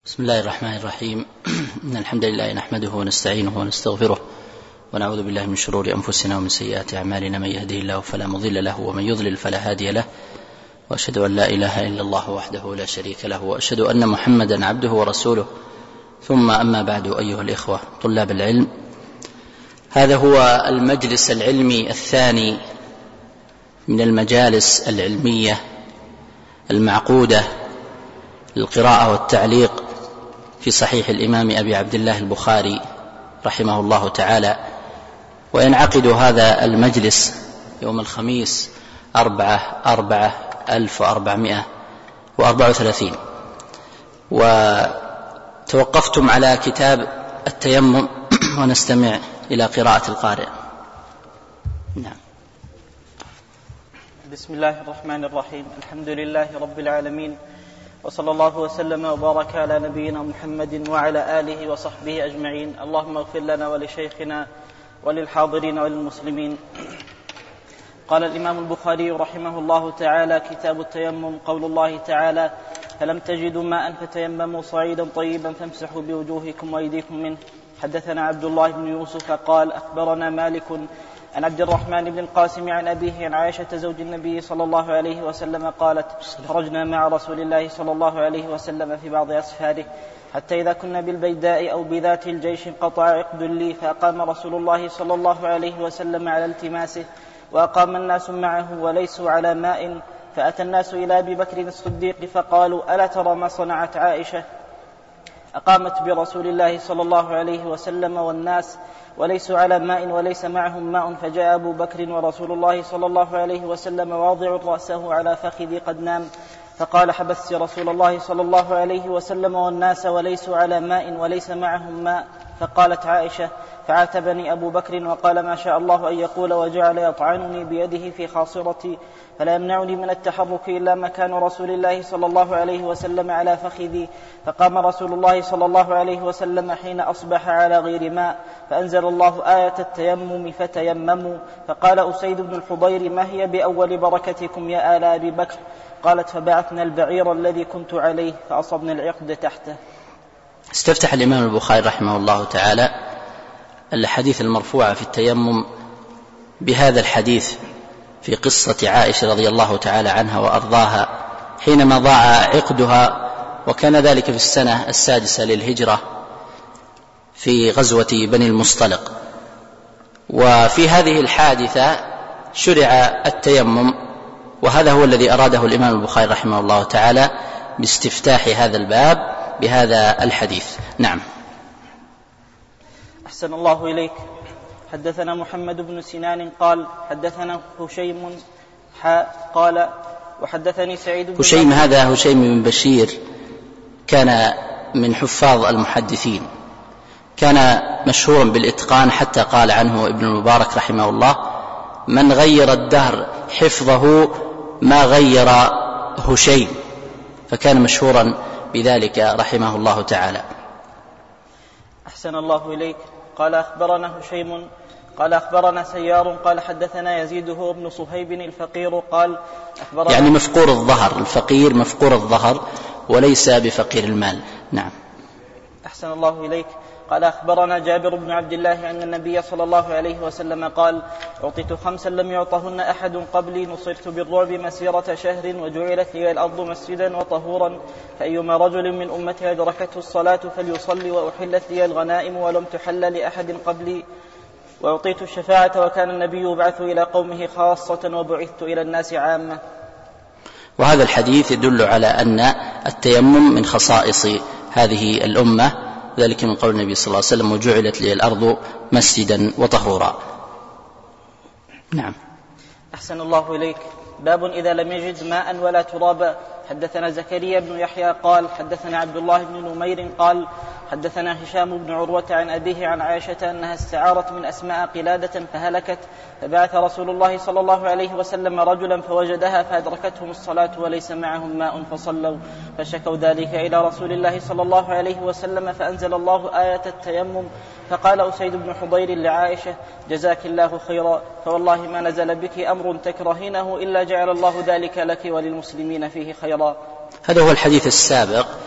بسم الله الرحمن الرحيم. إن الحمد لله نحمده ونستعينه ونستغفره ونعوذ بالله من شرور أنفسنا ومن سيئات أعمالنا، من يهده الله فلا مضل له ومن يضلل فلا هادي له، وأشهد أن لا إله إلا الله وحده لا شريك له، وأشهد أن محمدا عبده ورسوله. ثم أما بعد، أيها الإخوة طلاب العلم، هذا هو المجلس العلمي الثاني من المجالس العلمية المعقودة للقراءة والتعليق في صحيح الإمام أبي عبد الله البخاري رحمه الله تعالى. وينعقد هذا المجلس يوم الخميس 4/4/1434. وتوقفتم على كتاب التيمم ونستمع إلى قراءة القارئ. نعم. بسم الله الرحمن الرحيم. الحمد لله رب العالمين، وصلى الله وسلم وبارك على نبينا محمد وعلى آله وصحبه أجمعين. اللهم اغفر لنا ولشيخنا وللحاضرين وللمسلمين. قال الإمام البخاري رحمه الله تعالى: كتاب التيمم. قول الله تعالى: فلم تجدوا ماء فتيمموا صعيدا طيبا فامسحوا بوجوهكم وأيديكم منه. حدثنا عبد الله بن يوسف قال: أخبرنا مالك عن عبد الرحمن بن القاسم عن أبيه عن عائشة زوج النبي صلى الله عليه وسلم قالت: خرجنا مع رسول الله صلى الله عليه وسلم في بعض أسفاره، حتى إذا كنا بالبيداء أو بذات الجيش انقطع عقد لي، فأقام رسول الله صلى الله عليه وسلم على التماسه، وأقام الناس معه وليسوا على ماء، فأتى الناس إلى أبي بكر الصديق فقالوا: ألا ترى ما صنعت عائشة؟ أقامت برسول الله صلى الله عليه وسلم والناس وليسوا على ماء وليس معهم ماء، فجاء أبو بكر ورسول الله صلى الله عليه وسلم واضع رأسه على فخذي قد نام، فقال: حبست رسول الله صلى الله عليه وسلم والناس وليسوا على ماء وليس معهم ماء. فقالت عائشة: فعاتبني أبو بكر وقال: ما شاء الله أن يقول، وجعل يطعنني بيده في خاصرتي، فلا يمنعني من التحرك إلا مكان رسول الله صلى الله عليه وسلم على فخذي. فقام رسول الله صلى الله عليه وسلم حين أصبح على غير ماء، فأنزل الله آية التيمم فتيمموا. فقال أسيد بن الحضير: ما هي بأول بركتكم يا آل أبي بكر؟ قالت: فبعثنا البعير الذي كنت عليه فأصبنا العقد تحته. استفتح الإمام البخاري رحمه الله تعالى الحديث المرفوع في التيمم بهذا الحديث في قصة عائشة رضي الله تعالى عنها وأرضاها حينما ضاع عقدها، وكان ذلك في السنة 6 للهجرة في غزوة بني المصطلق. وفي هذه الحادثة شرع التيمم، وهذا هو الذي أراده الإمام البخاري رحمه الله تعالى باستفتاح هذا الباب بهذا الحديث. نعم. أحسن الله إليك. حدثنا محمد بن سنان قال: حدثنا هشيم قال: وحدثني سعيد بن هشيم، هذا هشيم بن بشير كان من حفاظ المحدثين، كان مشهورا بالإتقان، حتى قال عنه ابن المبارك رحمه الله: من غير الدهر حفظه ما غير هشيم، فكان مشهورا بذلك رحمه الله تعالى. أحسن الله إليك. قال: أخبرنا هشيم قال: أخبرنا سيار قال: حدثنا يزيد هو ابن صهيب الفقير قال: أخبرنا، يعني مفقور الظهر، الفقير مفقور الظهر وليس بفقير المال. نعم. أحسن الله إليك. قال: أخبرنا جابر بن عبد الله أن النبي صلى الله عليه وسلم قال: أعطيت 5 لم يعطهن أحد قبلي، نصرت بالرعب مسيرة شهر، وجعلت لي الأرض مسجدا وطهورا، فأيما رجل من أمتي أدركته الصلاة فليصلي، وأحلت لي الغنائم ولم تحل لأحد قبلي، وأعطيت الشفاعة، وكان النبي يبعث إلى قومه خاصة وبعثت إلى الناس عامة. وهذا الحديث يدل على أن التيمم من خصائص هذه الأمة، ذلك من قول النبي صلى الله عليه وسلم: وجعلت لي الأرض مسجدا وطهورا. نعم. أحسن الله إليك. باب إذا لم يجد ماء ولا ترابا. حدثنا زكريا بن يحيى قال: حدثنا عبد الله بن نمير قال: حدثنا هشام بن عروة عن أبيه عن عائشة أنها استعارت من أسماء قلادة فهلكت، فبعث رسول الله صلى الله عليه وسلم رجلا فوجدها فأدركتهم الصلاة وليس معهم ماء فصلوا، فشكوا ذلك إلى رسول الله صلى الله عليه وسلم، فأنزل الله آية التيمم. فقال أسيد بن حضير لعائشة: جزاك الله خيرا، فوالله ما نزل بك أمر تكرهينه إلا جعل الله ذلك لك وللمسلمين فيه خيرا. هذا هو الحديث السابق.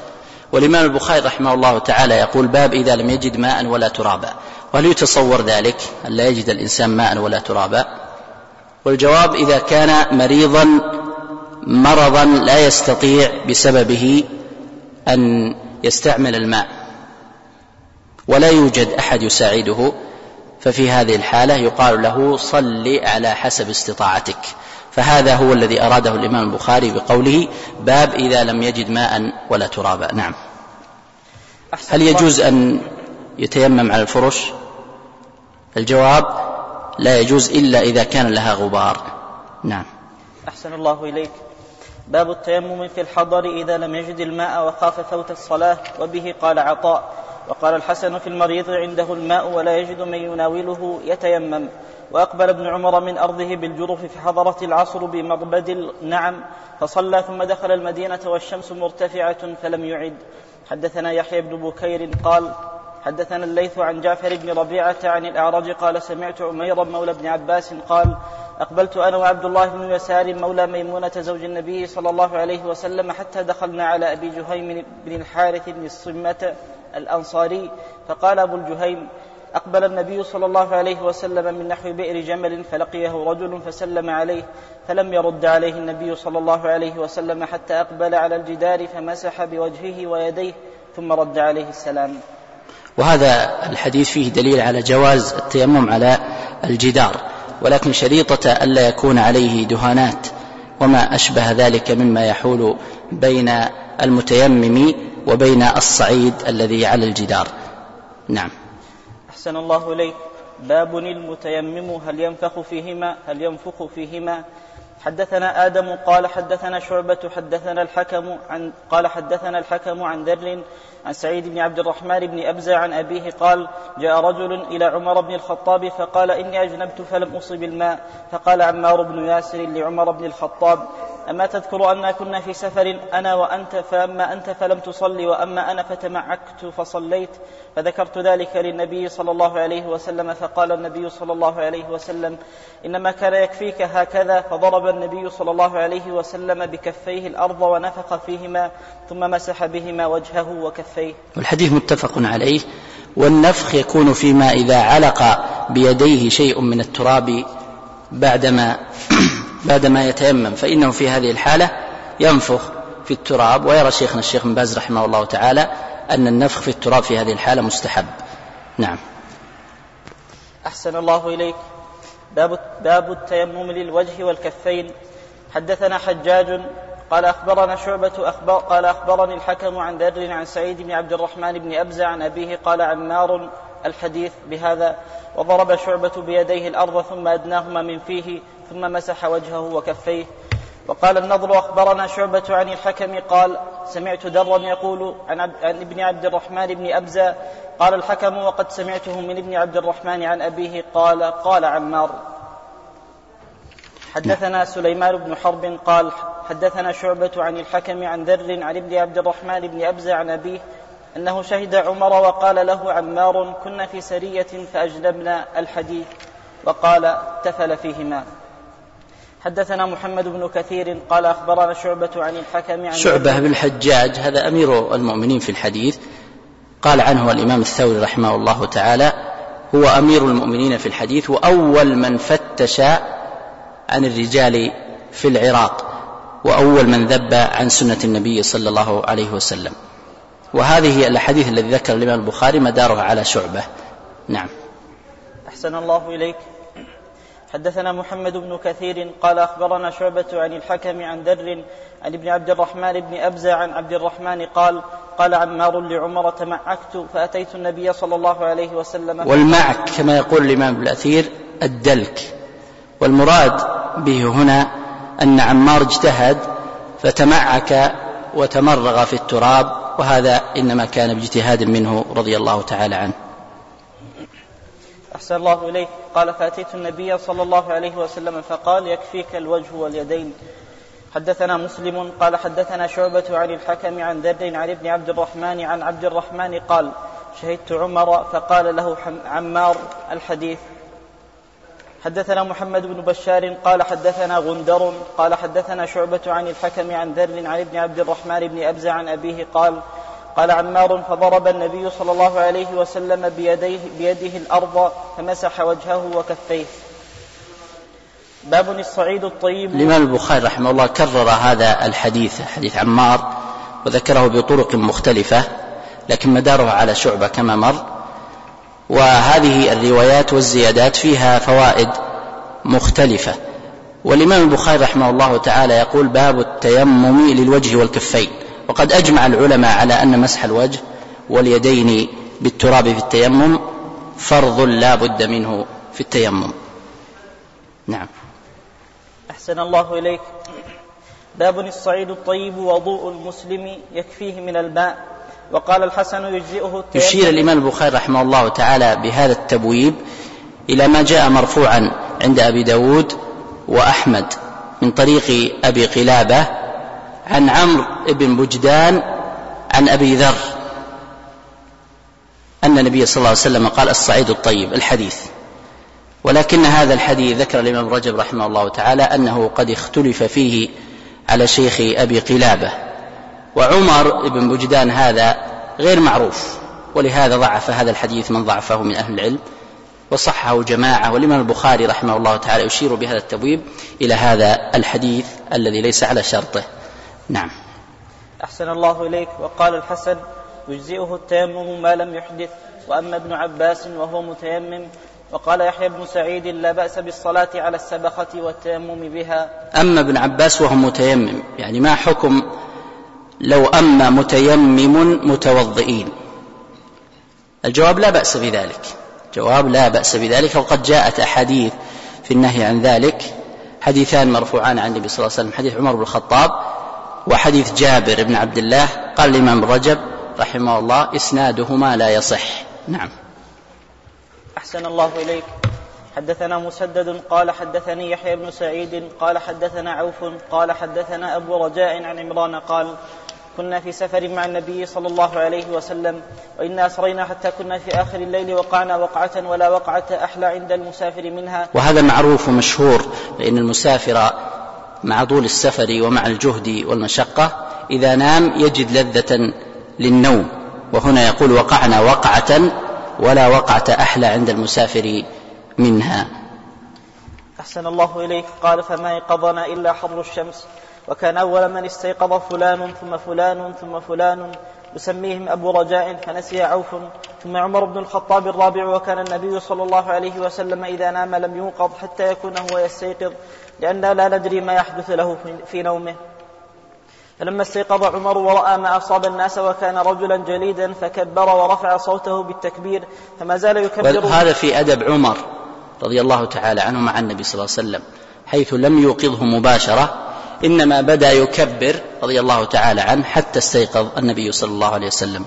والإمام البخاري رحمه الله تعالى يقول باب إذا لم يجد ماء ولا ترابا. وهل يتصور ذلك أن لا يجد الإنسان ماء ولا ترابا؟ والجواب إذا كان مريضا مرضا لا يستطيع بسببه أن يستعمل الماء ولا يوجد أحد يساعده، ففي هذه الحالة يقال له صل على حسب استطاعتك. فهذا هو الذي أراده الإمام البخاري بقوله باب إذا لم يجد ماء ولا ترابا. نعم. هل يجوز أن يتيمم على الفرش؟ الجواب لا يجوز إلا إذا كان لها غبار. نعم. أحسن الله إليك. باب التيمم في الحضر إذا لم يجد الماء وخاف فوت الصلاة. وبه قال عطاء وقال الحسن في المريض عنده الماء ولا يجد من يناوله يتيمم. وأقبل ابن عمر من أرضه بالجرف فحضرت العصر بمربد النعم فصلى ثم دخل المدينة والشمس مرتفعة فلم يعد. حدثنا يحيى بن بكير قال حدثنا الليث عن جعفر بن ربيعة عن الأعرج قال سمعت عميرا مولى بن عباس قال أقبلت أنا وعبد الله بن يسار مولى ميمونة زوج النبي صلى الله عليه وسلم حتى دخلنا على أبي جهيم بن الحارث بن الصمة الأنصاري فقال أبو الجهيم أقبل النبي صلى الله عليه وسلم من نحو بئر جمل فلقيه رجل فسلم عليه فلم يرد عليه النبي صلى الله عليه وسلم حتى أقبل على الجدار فمسح بوجهه ويديه ثم رد عليه السلام. وهذا الحديث فيه دليل على جواز التيمم على الجدار، ولكن شريطة ألا يكون عليه دهانات وما أشبه ذلك مما يحول بين المتيمم وبين الصعيد الذي على الجدار. نعم. أحسن الله إليك. باب المتيمم هل ينفخ فيهما. حدثنا آدم قال حدثنا شعبة حدثنا الحكم عن ذر عن سعيد بن عبد الرحمن بن أبزة عن أبيه قال جاء رجل إلى عمر بن الخطاب فقال إني أجنبت فلم أصب الماء فقال عمار بن ياسر لعمر بن الخطاب أما تذكر أننا كنا في سفر أنا وأنت فأما أنت فلم تصلي وأما أنا فتمعكت فصليت فذكرت ذلك للنبي صلى الله عليه وسلم فقال النبي صلى الله عليه وسلم إنما كان يكفيك هكذا فضرب النبي صلى الله عليه وسلم بكفيه الأرض ونفخ فيهما ثم مسح بهما وجهه وكفيه. والحديث متفق عليه. والنفخ يكون فيما إذا علق بيديه شيء من التراب بعدما يتيمم فإنه في هذه الحالة ينفخ في التراب. ويرى شيخنا الشيخ بن باز رحمه الله تعالى أن النفخ في التراب في هذه الحالة مستحب. نعم. أحسن الله إليك. باب التيمم للوجه والكفين. حدثنا حجاج قال أخبرنا شعبة قال أخبرني الحكم عن ذر عن سعيد بن عبد الرحمن بن أبزة عن أبيه قال عمار الحديث بهذا وضرب شعبة بيديه الأرض ثم أدناهما من فيه ثم مسح وجهه وكفيه. وقال النضر أخبرنا شعبة عن الحكم قال سمعت درا يقول عن ابن عبد الرحمن بن أبزة قال الحكم وقد سمعته من ابن عبد الرحمن عن أبيه قال عمار. حدثنا سليمان بن حرب قال حدثنا شعبة عن الحكم عن ذر عن ابن عبد الرحمن بن أبزة عن أبيه أنه شهد عمر وقال له عمار كنا في سرية فأجنبنا الحديث وقال تفل فيهما. حدثنا محمد بن كثير قال أخبرنا شعبة عن الحكم عن شعبة بن الحجاج هذا أمير المؤمنين في الحديث، قال عنه الإمام الثوري رحمه الله تعالى هو أمير المؤمنين في الحديث وأول من فتش عن الرجال في العراق وأول من ذب عن سنة النبي صلى الله عليه وسلم. وهذه الأحاديث التي ذكر الإمام البخاري مدارها على شعبة. نعم. أحسن الله إليك. حدثنا محمد بن كثير قال أخبرنا شعبة عن الحكم عن ذر عن ابن عبد الرحمن بن أبزة عن عبد الرحمن قال عمار لعمر تمعكت فأتيت النبي صلى الله عليه وسلم. والمعك كما يقول الإمام ابن الأثير الدلك، والمراد به هنا أن عمار اجتهد فتمعك وتمرغ في التراب، وهذا إنما كان باجتهاد منه رضي الله تعالى عنه. أحسن الله إليك. قال فأتيت النبي صلى الله عليه وسلم فقال يكفيك الوجه واليدين. حدثنا مسلم قال حدثنا شعبة عن الحكم عن ذر عن ابن عبد الرحمن عن عبد الرحمن قال شهدت عمر فقال له عمار الحديث. حدثنا محمد بن بشار قال حدثنا غندر قال حدثنا شعبة عن الحكم عن ذر عن ابن عبد الرحمن بن أبزة عن أبيه قال عمار: فضرب النبي صلى الله عليه وسلم بيده الأرض فمسح وجهه وكفيه. باب الصعيد الطيب. الإمام البخاري رحمه الله كرر هذا الحديث، حديث عمار، وذكره بطرق مختلفة لكن مداره على شعبة كما مر، وهذه الروايات والزيادات فيها فوائد مختلفة. والإمام البخاري رحمه الله تعالى يقول: باب التيمم للوجه والكفين. وقد أجمع العلماء على أن مسح الوجه واليدين بالتراب في التيمم فرض لا بد منه في التيمم. نعم. أحسن الله إليك. باب الصعيد الطيب وضوء المسلم يكفيه من الماء. وقال الحسن: يجزئه التيمم. يشير الإمام البخاري رحمه الله تعالى بهذا التبويب إلى ما جاء مرفوعا عند أبي داود وأحمد من طريق أبي قلابة عن عمرو بن بجدان عن أبي ذر أن النبي صلى الله عليه وسلم قال: الصعيد الطيب، الحديث. ولكن هذا الحديث ذكر الإمام رجب رحمه الله تعالى أنه قد اختلف فيه على شيخ أبي قلابة، وعمر بن بجدان هذا غير معروف، ولهذا ضعف هذا الحديث من ضعفه من أهل العلم، وصحه جماعة. والإمام البخاري رحمه الله تعالى يشير بهذا التبويب إلى هذا الحديث الذي ليس على شرطه. نعم. أحسن الله إليك. وقال الحسن: يجزئه التيمم ما لم يحدث. وأما ابن عباس وهو متيمم. وقال يحيى بن سعيد: لا بأس بالصلاة على السبخة والتيمم بها. أما ابن عباس وهو متيمم، يعني ما حكم لو أما متيمم متوضئين؟ الجواب: لا بأس بذلك. جواب: لا بأس بذلك. وقد جاءت أحاديث في النهي عن ذلك، حديثان مرفوعان عن النبي صلى الله عليه وسلم: حديث عمر بن الخطاب وحديث جابر بن عبد الله. قال الإمام رجب رحمه الله: إسنادهما لا يصح. نعم. أحسن الله إليك. حدثنا مسدد قال حدثني يحيى بن سعيد قال حدثنا عوف قال حدثنا أبو رجاء عن عمران قال: كنا في سفر مع النبي صلى الله عليه وسلم، وإنا أسرينا حتى كنا في آخر الليل وقعنا وقعة ولا وقعة أحلى عند المسافر منها. وهذا معروف ومشهور، لأن المسافر مع طول السفر ومع الجهد والمشقة إذا نام يجد لذة للنوم، وهنا يقول: وقعنا وقعة ولا وقعة أحلى عند المسافر منها. أحسن الله إليك. قال: فما يقظنا إلا حر الشمس، وكان أول من استيقظ فلان ثم فلان ثم فلان يسميهم أبو رجاء، فنسي عوف، ثم عمر بن الخطاب الرابع، وكان النبي صلى الله عليه وسلم إذا نام لم يوقظ حتى يكون هو يستيقظ، لأننا لا ندري ما يحدث له في نومه. فلما استيقظ عمر ورأى ما أصاب الناس وكان رجلا جليدا فكبر ورفع صوته بالتكبير، فما زال يكبر. هذا في أدب عمر رضي الله تعالى عنه مع النبي صلى الله عليه وسلم، حيث لم يوقظه مباشرة، إنما بدأ يكبر رضي الله تعالى عنه حتى استيقظ النبي صلى الله عليه وسلم.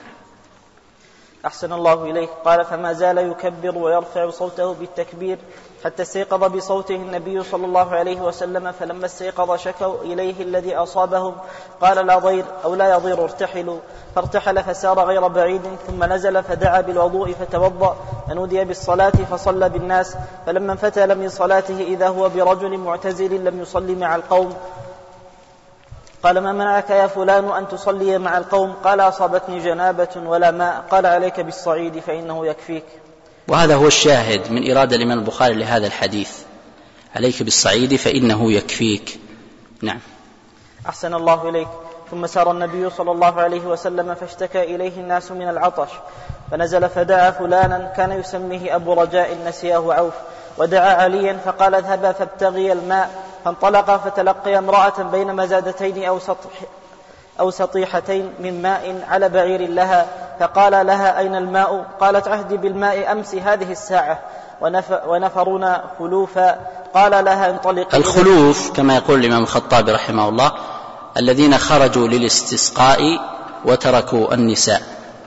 أحسن الله إليك. قال: فما زال يكبر ويرفع صوته بالتكبير حتى استيقظ بصوته النبي صلى الله عليه وسلم، فلما استيقظ شكوا إليه الذي أصابهم، قال: لا ضير أو لا يضير، ارتحلوا. فارتحل فسار غير بعيد، ثم نزل فدعا بالوضوء فتوضأ، فنودي بالصلاة فصلى بالناس، فلما انفتل من صلاته إذا هو برجل معتزل لم يصلي مع القوم، قال: ما منعك يا فلان أن تصلي مع القوم؟ قال: أصابتني جنابة ولا ماء. قال: عليك بالصعيد فإنه يكفيك. وهذا هو الشاهد من إرادة الإمام البخاري لهذا الحديث: عليك بالصعيد فإنه يكفيك. نعم. أحسن الله إليك. ثم سار النبي صلى الله عليه وسلم فاشتكى إليه الناس من العطش، فنزل فدعا فلانا كان يسميه أبو رجاء نسيه عوف، ودعا عليا فقال: اذهبا فابتغي الماء. فانطلق فتلقي امرأة بين مزادتين أو سطيحتين من ماء على بعير لها، فقال لها: أين الماء؟ قالت: عهدي بالماء أمس هذه الساعة ونفرنا خلوفا. قال لها: انطلقي. الخلوف كما يقول الإمام الخطابي رحمه الله الذين خرجوا للاستسقاء وتركوا النساء.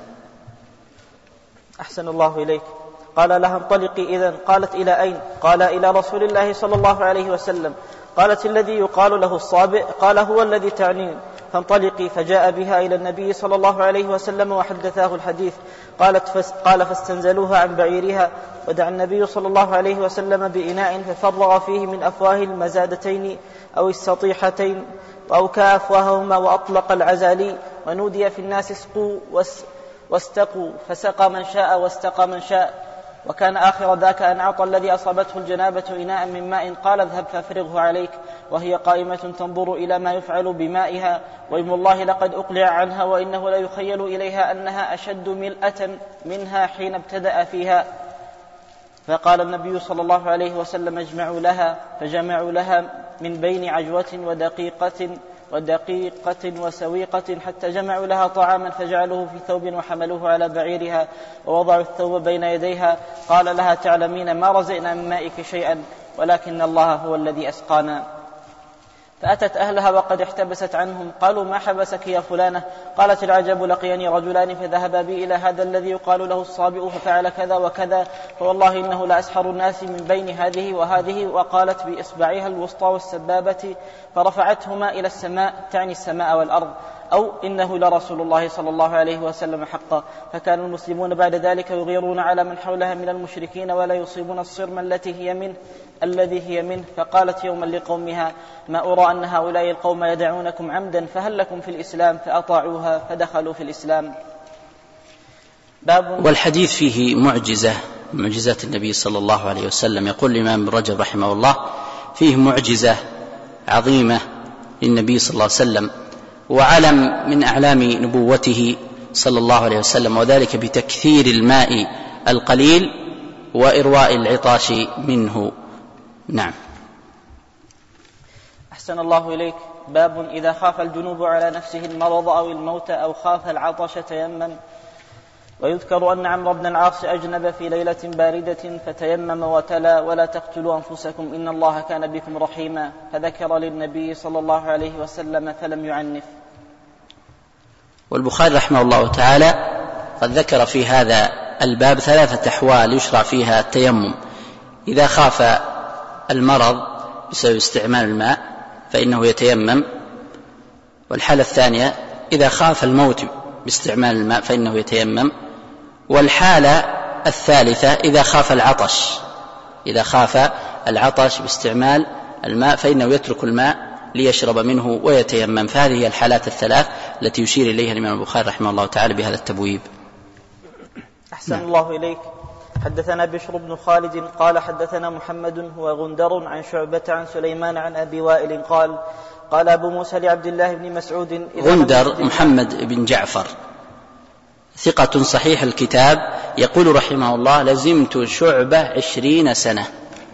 أحسن الله إليك. قال لها: انطلقي إذن. قالت: إلى أين؟ قال: إلى رسول الله صلى الله عليه وسلم. قالت: الذي يقال له الصابئ؟ قال: هو الذي تعنين. فانطلقي. فجاء بها إلى النبي صلى الله عليه وسلم وحدثاه الحديث. قال: فاستنزلوها عن بعيرها، ودعا النبي صلى الله عليه وسلم بإناء ففرغ فيه من أفواه المزادتين أو السطيحتين وأوكى أفواههما وأطلق العزالي، ونودي في الناس اسقوا واستقوا، فسقى من شاء واستقى من شاء. وكان آخر ذاك أن أعطى الذي أصابته الجنابة إناء من ماء، قال اذهب فافرغه عليك، وهي قائمة تنظر إلى ما يفعل بمائها، وإم الله لقد أقلع عنها، وإنه لا يخيل إليها أنها أشد ملأة منها حين ابتدأ فيها. فقال النبي صلى الله عليه وسلم اجمعوا لها، فجمعوا لها من بين عجوة ودقيقة وسويقة، حتى جمعوا لها طعاما فجعلوه في ثوب وحملوه على بعيرها ووضعوا الثوب بين يديها. قال لها تعلمين ما رزقنا من مائك شيئا، ولكن الله هو الذي أسقانا. فأتت أهلها وقد احتبست عنهم، قالوا ما حبسك يا فلانة؟ قالت العجب لقيني رجلان فذهبا بي إلى هذا الذي يقال له الصابئ ففعل كذا وكذا، فوالله إنه لأسحر الناس من بين هذه وهذه. وقالت بإصبعها الوسطى والسبابة فرفعتهما إلى السماء، تعني السماء والأرض، أو إنه لرسول الله صلى الله عليه وسلم حقا. فكان المسلمون بعد ذلك يغيرون على من حولها من المشركين ولا يصيبون الصرم الذي هي منه. فقالت يوما لقومها ما أرى أن هؤلاء القوم يدعونكم عمدا، فهل لكم في الإسلام؟ فأطاعوها فدخلوا في الإسلام. والحديث فيه معجزات النبي صلى الله عليه وسلم. يقول الإمام ابن رجب رحمه الله فيه معجزة عظيمة للنبي صلى الله عليه وسلم، وعلم من أعلام نبوته صلى الله عليه وسلم، وذلك بتكثير الماء القليل وإرواء العطاش منه. نعم. أحسن الله إليك. باب إذا خاف الجنوب على نفسه المرض أو الموت أو خاف العطش تيمم. ويذكر أن عمرو بن العاص أجنب في ليلة باردة فتيمم وتلا ولا تقتلوا أنفسكم إن الله كان بكم رحيما، فذكر للنبي صلى الله عليه وسلم فلم يعنف. والبخاري رحمه الله تعالى قد ذكر في هذا الباب 3 أحوال يشرع فيها التيمم. إذا خاف المرض بسبب استعمال الماء فإنه يتيمم، والحالة الثانية إذا خاف الموت باستعمال الماء فإنه يتيمم، والحالة الثالثة إذا خاف العطش باستعمال الماء فإنه يترك الماء ليشرب منه ويتيمم. فهذه هي الحالات الثلاث التي يشير إليها الإمام البخاري رحمه الله تعالى بهذا التبويب. أحسن الله إليك. حدثنا بشر بن خالد قال حدثنا محمد هو غندر عن شعبة عن سليمان عن أبي وائل قال أبو موسى لعبد الله بن مسعود غندر محمد بن جعفر ثقة صحيح الكتاب، يقول رحمه الله لزمت شعبة 20 سنة.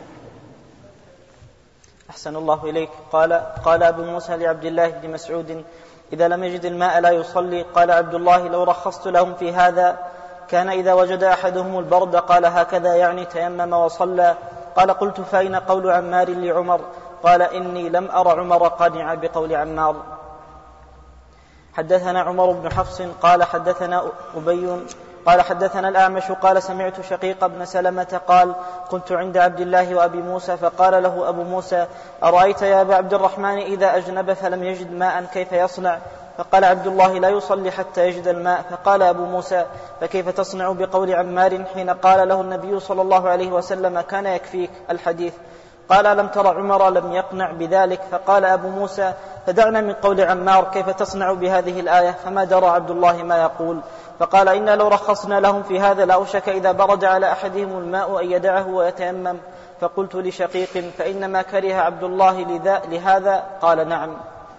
أحسن الله إليك. قال أبو موسى لعبد الله بن مسعود إذا لم يجد الماء لا يصلي. قال عبد الله لو رخصت لهم في هذا كان إذا وجد أحدهم البرد قال هكذا يعني تيمم وصلى. قال قلت فأين قول عمار لعمر؟ قال إني لم أر عمر قانعا بقول عمار. حدثنا عمر بن حفص قال حدثنا أبي قال حدثنا الأعمش قال سمعت شقيق بن سلمة قال كنت عند عبد الله وأبي موسى فقال له أبو موسى أرأيت يا أبا عبد الرحمن إذا أجنب فلم يجد ماء كيف يصنع؟ فقال عبد الله لا يصلي حتى يجد الماء. فقال أبو موسى فكيف تصنع بقول عمار حين قال له النبي صلى الله عليه وسلم كان يكفيك الحديث؟ قال لم تر عمر لم يقنع بذلك. فقال أبو موسى فدعنا من قول عمار كيف تصنع بهذه الآية؟ فما درى عبد الله ما يقول. فقال إنا لو رخصنا لهم في هذا لأوشك إذا برد على أحدهم الماء أن يدعه ويتيمم. فقلت لشقيق فإنما كره عبد الله لهذا؟ قال نعم.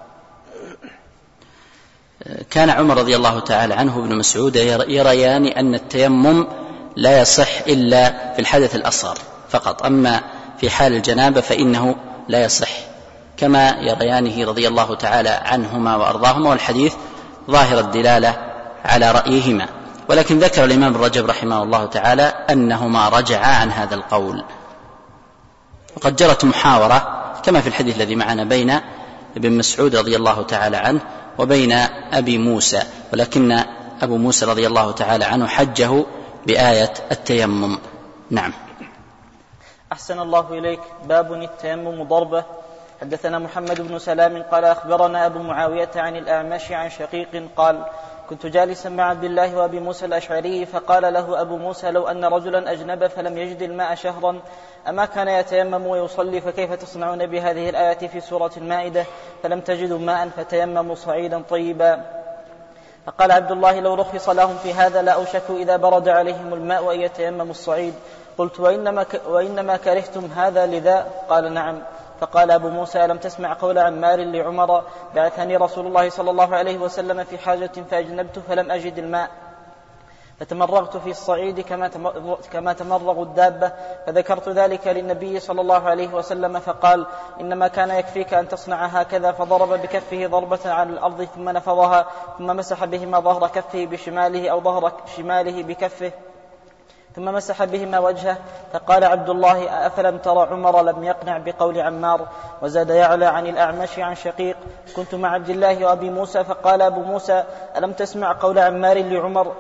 كان عمر رضي الله تعالى عنه وابن مسعود يريان أن التيمم لا يصح إلا في الحدث الأصغر فقط، أما في حال الجنابة فإنه لا يصح، كما يريانه رضي الله تعالى عنهما وأرضاهما، والحديث ظاهر الدلالة على رأيهما. ولكن ذكر الإمام ابن رجب رحمه الله تعالى أنهما رجعا عن هذا القول. وقد جرت محاورة كما في الحديث الذي معنا بين ابن مسعود رضي الله تعالى عنه وبين أبي موسى، ولكن أبو موسى رضي الله تعالى عنه حجه بآية التيمم. نعم. أحسن الله إليك. باب التيمم ضربة. حدثنا محمد بن سلام قال أخبرنا أبو معاوية عن الأعمش عن شقيق قال كنت جالسا مع عبد الله وأبي موسى الأشعري فقال له أبو موسى لو أن رجلا أجنب فلم يجد الماء شهرا أما كان يتيمم ويصلي؟ فكيف تصنعون بهذه الآية في سورة المائدة فلم تجدوا ماء فتيمموا صعيدا طيبا؟ فقال عبد الله: لو رخص لهم في هذا لأوشكوا إذا برد عليهم الماء أن يتيمموا الصعيد. قلت: وإنما كرهتم هذا لذا؟ قال: نعم. فقال أبو موسى: ألم تسمع قول عمار لعمر: بعثني رسول الله صلى الله عليه وسلم في حاجة فأجنبت فلم أجد الماء فتمرغت في الصعيد كما تمرغ الدابة، فذكرت ذلك للنبي صلى الله عليه وسلم فقال: إنما كان يكفيك أن تصنع هكذا. فضرب بكفه ضربة على الأرض ثم نفضها، ثم مسح بهما ظهر كفه بشماله أو ظهر شماله بكفه، ثم مسح بهما وجهه. فقال عبد الله: أفلم ترى عمر لم يقنع بقول عمار؟ وزاد يعلى عن الأعمش عن شقيق: كنت مع عبد الله وأبي موسى فقال أبو موسى: ألم تسمع قول عمار لعمر: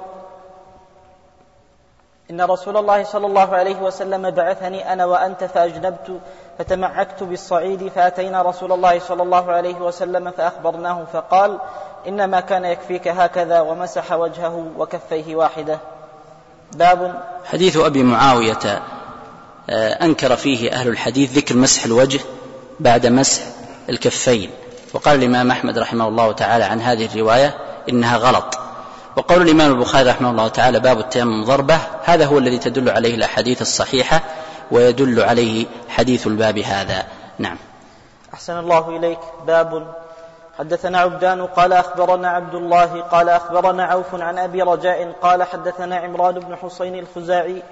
إن رسول الله صلى الله عليه وسلم بعثني أنا وأنت فأجنبت فتمعكت بالصعيد، فأتينا رسول الله صلى الله عليه وسلم فأخبرناه فقال: إنما كان يكفيك هكذا، ومسح وجهه وكفيه واحدة. باب حديث أبي معاوية أنكر فيه أهل الحديث ذكر مسح الوجه بعد مسح الكفين، وقال الإمام أحمد رحمه الله تعالى عن هذه الرواية إنها غلط. وقول الإمام البخاري رحمه الله تعالى باب التيمم ضربة، هذا هو الذي تدل عليه الأحاديث الصحيحة ويدل عليه حديث الباب هذا. نعم. أحسن الله إليك. باب حدثنا عبدان قال أخبرنا عبد الله قال أخبرنا عوف عن أبي رجاء قال حدثنا عمران بن حسين الخزاعي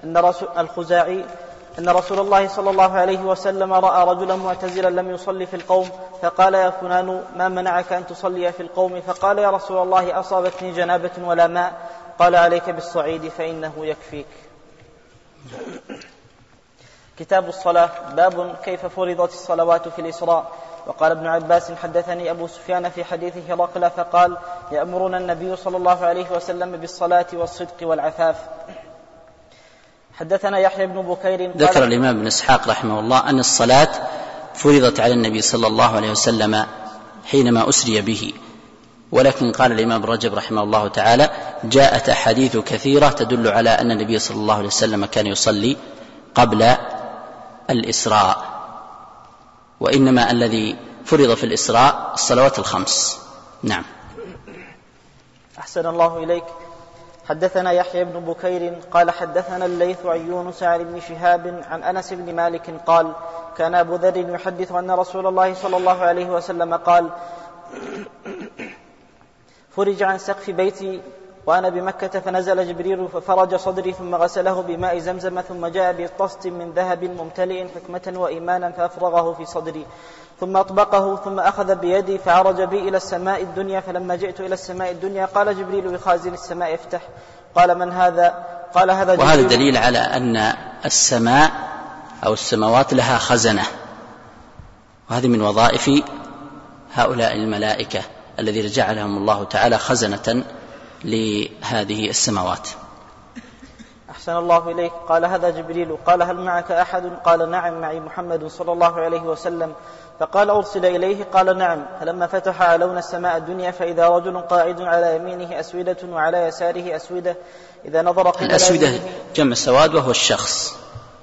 أن رسول الله صلى الله عليه وسلم رأى رجلا معتزلا لم يصلي في القوم، فقال: يا فلان ما منعك أن تصلي في القوم؟ فقال: يا رسول الله أصابتني جنابة ولا ماء. قال: عليك بالصعيد فإنه يكفيك. كتاب الصلاة. باب كيف فرضت الصلوات في الإسراء. وقال ابن عباس: حدثني أبو سفيان في حديث هرقل فقال: يأمرنا النبي صلى الله عليه وسلم بالصلاة والصدق والعفاف. حدثنا يحيى بن بكير. ذكر الإمام ابن إسحاق رحمه الله أن الصلاة فرضت على النبي صلى الله عليه وسلم حينما أسري به، ولكن قال الإمام رجب رحمه الله تعالى: جاءت أحاديث كثيرة تدل على أن النبي صلى الله عليه وسلم كان يصلي قبل الإسراء، وإنما الذي فرض في الإسراء الصلوات الخمس. نعم. أحسن الله إليك. حدثنا يحيى بن بكير قال حدثنا الليث عن يونس عن ابن شهاب عن أنس بن مالك قال: كان أبو ذر يحدث أن رسول الله صلى الله عليه وسلم قال: فرج عن سقف بيتي وأنا بمكة فنزل جبريل ففرج صدري ثم غسله بماء زمزم ثم جاء بطست من ذهب ممتلئ حكمة وإيمانا فأفرغه في صدري ثم أطبقه ثم أخذ بيدي فعرج بي إلى السماء الدنيا، فلما جئت إلى السماء الدنيا قال جبريل بخازن السماء: افتح. قال: من هذا؟ قال: هذا جبريل. وهذا دليل على أن السماء أو السماوات لها خزنة، وهذه من وظائف هؤلاء الملائكة الذين جعلهم الله تعالى خزنة لهذه السماوات. أحسن الله إليك. قال: هذا جبريل. قال: هل معك أحد؟ قال: نعم، معي محمد صلى الله عليه وسلم. فقال: أرسل إليه؟ قال: نعم. فلما فتح علون السماء الدنيا فإذا رجل قاعد على يمينه أسودة وعلى يساره أسودة، إذا نظر قبل الأسودة جمع سواد وهو الشخص.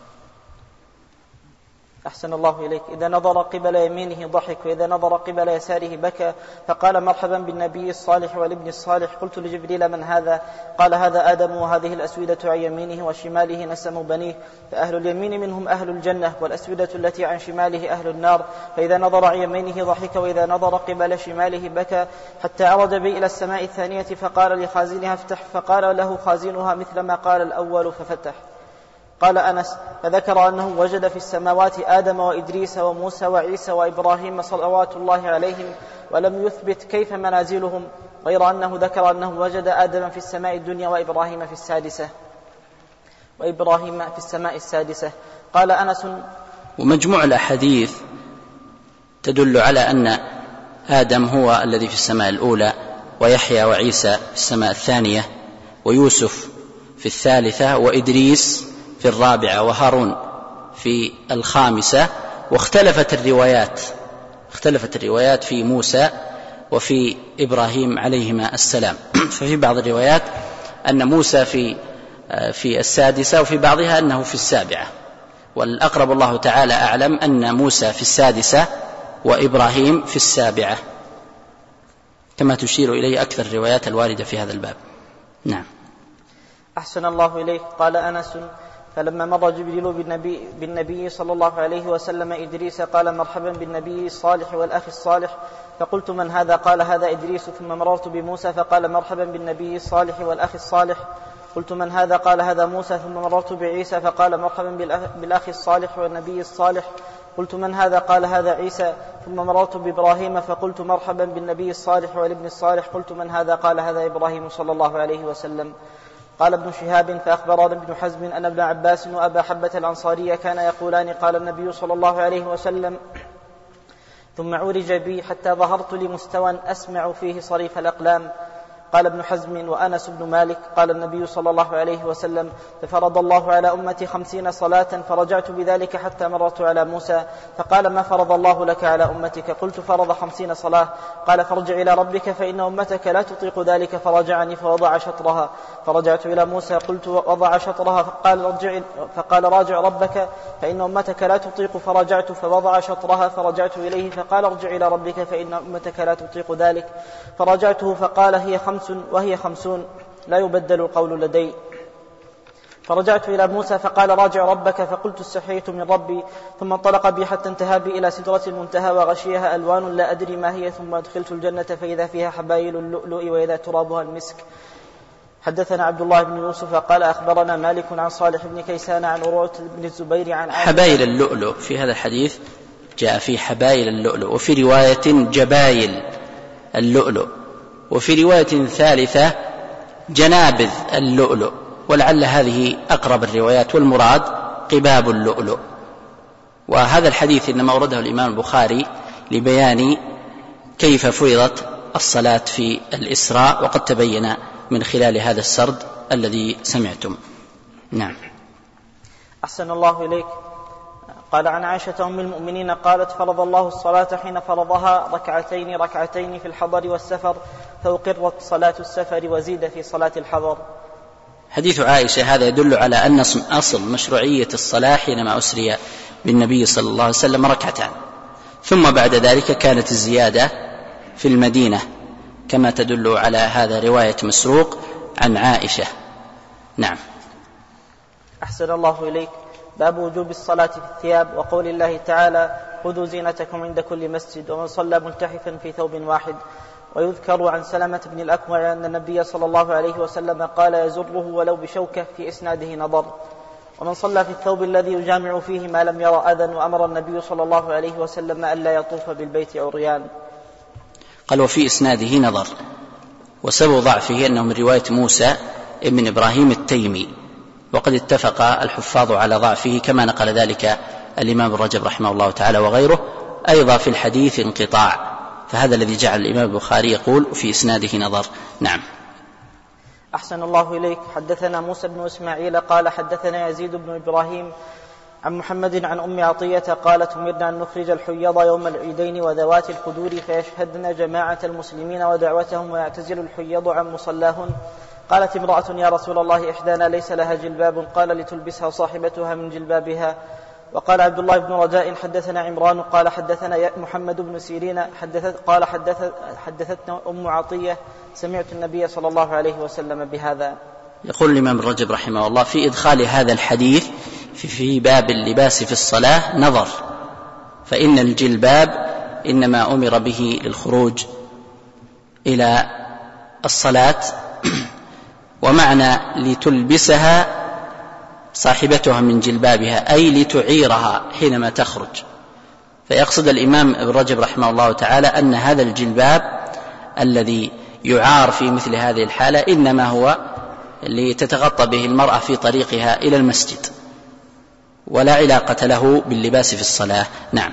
أحسن الله إليك. إذا نظر قبل يمينه ضحك وإذا نظر قبل يساره بكى، فقال: مرحبا بالنبي الصالح والابن الصالح. قلت لجبريل: من هذا؟ قال: هذا آدم، وهذه الأسودة عن يمينه وشماله نسم بنيه، فأهل اليمين منهم أهل الجنة، والأسودة التي عن شماله أهل النار. فإذا نظر عن يمينه ضحك وإذا نظر قبل شماله بكى، حتى عرج بي إلى السماء الثانية فقال لخازنها: افتح. فقال له خازنها مثل ما قال الأول ففتح. قال أنس: فذكر أنه وجد في السماوات آدم وإدريس وموسى وعيسى وإبراهيم صلوات الله عليهم، ولم يثبت كيف منازلهم، غير أنه ذكر أنه وجد آدم في السماء الدنيا وإبراهيم في السماء السادسة. قال أنس: ومجموع الأحاديث تدل على أن آدم هو الذي في السماء الأولى، ويحيى وعيسى في السماء الثانية، ويوسف في الثالثة، وإدريس في الرابعة، وهارون في الخامسة. واختلفت الروايات في موسى وفي إبراهيم عليهما السلام، ففي بعض الروايات أن موسى في السادسة، وفي بعضها أنه في السابعة، والأقرب الله تعالى أعلم أن موسى في السادسة وإبراهيم في السابعة. كما تشير إليه أكثر الروايات الواردة في هذا الباب. نعم. أحسن الله إليك. قال أنس: فلما مر جبريل بالنبي صلى الله عليه وسلم إدريس قال: مرحبا بالنبي الصالح والأخ الصالح. فقلت: من هذا؟ قال: هذا إدريس. ثم مررت بموسى فقال: مرحبا بالنبي الصالح والأخ الصالح. قلت: من هذا؟ قال: هذا موسى. ثم مررت بعيسى فقال: مرحبا بالأخ الصالح والنبي الصالح. قلت: من هذا؟ قال: هذا عيسى. ثم مررت بإبراهيم فقلت: مرحبا بالنبي الصالح والابن الصالح. قلت: من هذا؟ قال: هذا إبراهيم صلى الله عليه وسلم. قال ابن شهاب: فأخبرنا ابن حزم أن ابن عباس وأبا حبة الأنصارية كان يقولان: قال النبي صلى الله عليه وسلم: ثم عرج بي حتى ظهرت لمستوى أسمع فيه صريف الأقلام. قال ابن حزم: وأنس بن مالك: قال النبي صلى الله عليه وسلم: ففرض الله على أمتي 50 صلاة، فرجعت بذلك حتى مررت على موسى فقال: ما فرض الله لك على أمتك؟ قلت: فرض 50 صلاة. قال: فارجع إلى ربك فإن أمتك لا تطيق ذلك. فرجعني فوضع شطرها. فرجعت إلى موسى قلت: وضع شطرها. فقال: راجع ربك فإن أمتك لا تطيق. فرجعت فوضع شطرها. فرجعت إليه فقال: ارجع إلى ربك فإن أمتك لا تطيق ذلك. فرجعته فقال: هي 5 وهي 50 لا يبدل القول لدي. فرجعت إلى موسى فقال: راجع ربك. فقلت: استحييت من ربي. ثم انطلق بي حتى انتهى بي إلى سدرة المنتهى وغشيها ألوان لا أدري ما هي. ثم أدخلت الجنة فإذا فيها حبايل اللؤلؤ وإذا ترابها المسك. حدثنا عبد الله بن يوسف قال: أخبرنا مالك عن صالح بن كيسان عن عروة بن الزبير عن حبايل اللؤلؤ في هذا الحديث جاء في حبايل اللؤلؤ، وفي رواية جبايل اللؤلؤ، وفي رواية ثالثة جنابذ اللؤلؤ، ولعل هذه أقرب الروايات، والمراد قباب اللؤلؤ. وهذا الحديث إنما أورده الإمام البخاري لبيان كيف فرضت الصلاة في الإسراء، وقد تبين من خلال هذا السرد الذي سمعتم. نعم. أحسن الله إليك. قال: عن عائشة أم المؤمنين قالت: فرض الله الصلاة حين فرضها ركعتين في الحضر والسفر، فأقرت صلاة السفر وزيد في صلاة الحضر. حديث عائشة هذا يدل على أن أصل مشروعية الصلاة حينما أسري بالنبي صلى الله عليه وسلم ركعتان، ثم بعد ذلك كانت الزيادة في المدينة، كما تدل على هذا رواية مسروق عن عائشة. نعم. أحسن الله إليك. باب وجوب الصلاة في الثياب، وقول الله تعالى: خذوا زينتكم عند كل مسجد، ومن صلى ملتحفا في ثوب واحد. ويذكر عن سلمة بن الأكوع أن النبي صلى الله عليه وسلم قال: يزره ولو بشوكة، في إسناده نظر. ومن صلى في الثوب الذي يجامع فيه ما لم ير أذى. وأمر النبي صلى الله عليه وسلم ألا يطوف بالبيت عريان. قال: وفي إسناده نظر، وسبب ضعفه أنه من رواية موسى ابن إبراهيم التيمي، وقد اتفق الحفاظ على ضعفه كما نقل ذلك الإمام ابن رجب رحمه الله تعالى وغيره. أيضا في الحديث انقطاع، فهذا الذي جعل الإمام البخاري يقول في إسناده نظر. نعم. أحسن الله إليك. حدثنا موسى بن إسماعيل قال: حدثنا يزيد بن إبراهيم عن محمد عن أم عطية قالت: أمرنا أن نخرج الحيض يوم العيدين وذوات القدور فيشهدن جماعة المسلمين ودعوتهم، ويعتزل الحيض عن مصلاهن. قالت امرأة: يا رسول الله، إحدانا ليس لها جلباب. قال: لتلبسها صاحبتها من جلبابها. وقال عبد الله بن رجاء: حدثنا عمران قال: حدثنا محمد بن سيرين قال: حدثتنا أم عطية سمعت النبي صلى الله عليه وسلم بهذا. يقول الإمام ابن رجب رحمه الله في إدخال هذا الحديث في باب اللباس في الصلاة نظر، فإن الجلباب إنما أمر به للخروج إلى الصلاة، ومعنى لتلبسها صاحبتها من جلبابها أي لتعيرها حينما تخرج. فيقصد الإمام ابن رجب رحمه الله تعالى أن هذا الجلباب الذي يعار في مثل هذه الحالة إنما هو لتتغطى به المرأة في طريقها إلى المسجد، ولا علاقة له باللباس في الصلاة. نعم.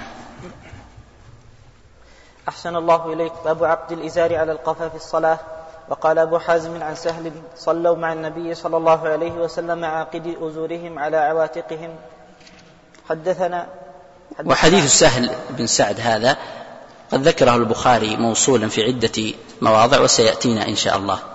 أحسن الله إليك. باب عقد الإزار على القفا في الصلاة. وقال أبو حازم عن سهل: صلوا مع النبي صلى الله عليه وسلم عاقد أزورهم على عواتقهم. حدثنا وحديث سهل بن سعد هذا قد ذكره البخاري موصولا في عدة مواضع، وسيأتينا إن شاء الله.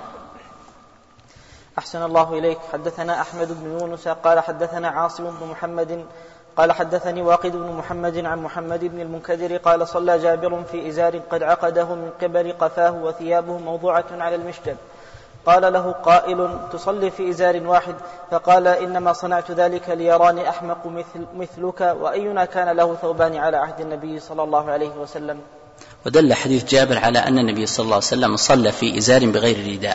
أحسن الله إليك. حدثنا أحمد بن يونس قال: حدثنا عاصم بن محمد قال حدثني واقد بن محمد عن محمد بن المنكدر قال صلى جابر في إزار قد عقده من قبل قفاه وثيابه موضوعة على المشجب. قال له قائل تصلي في إزار واحد؟ فقال إنما صنعت ذلك ليراني أحمق مثلك، وأينا كان له ثوبان على عهد النبي صلى الله عليه وسلم. ودل حديث جابر على أن النبي صلى الله عليه وسلم صلى في إزار بغير رداء،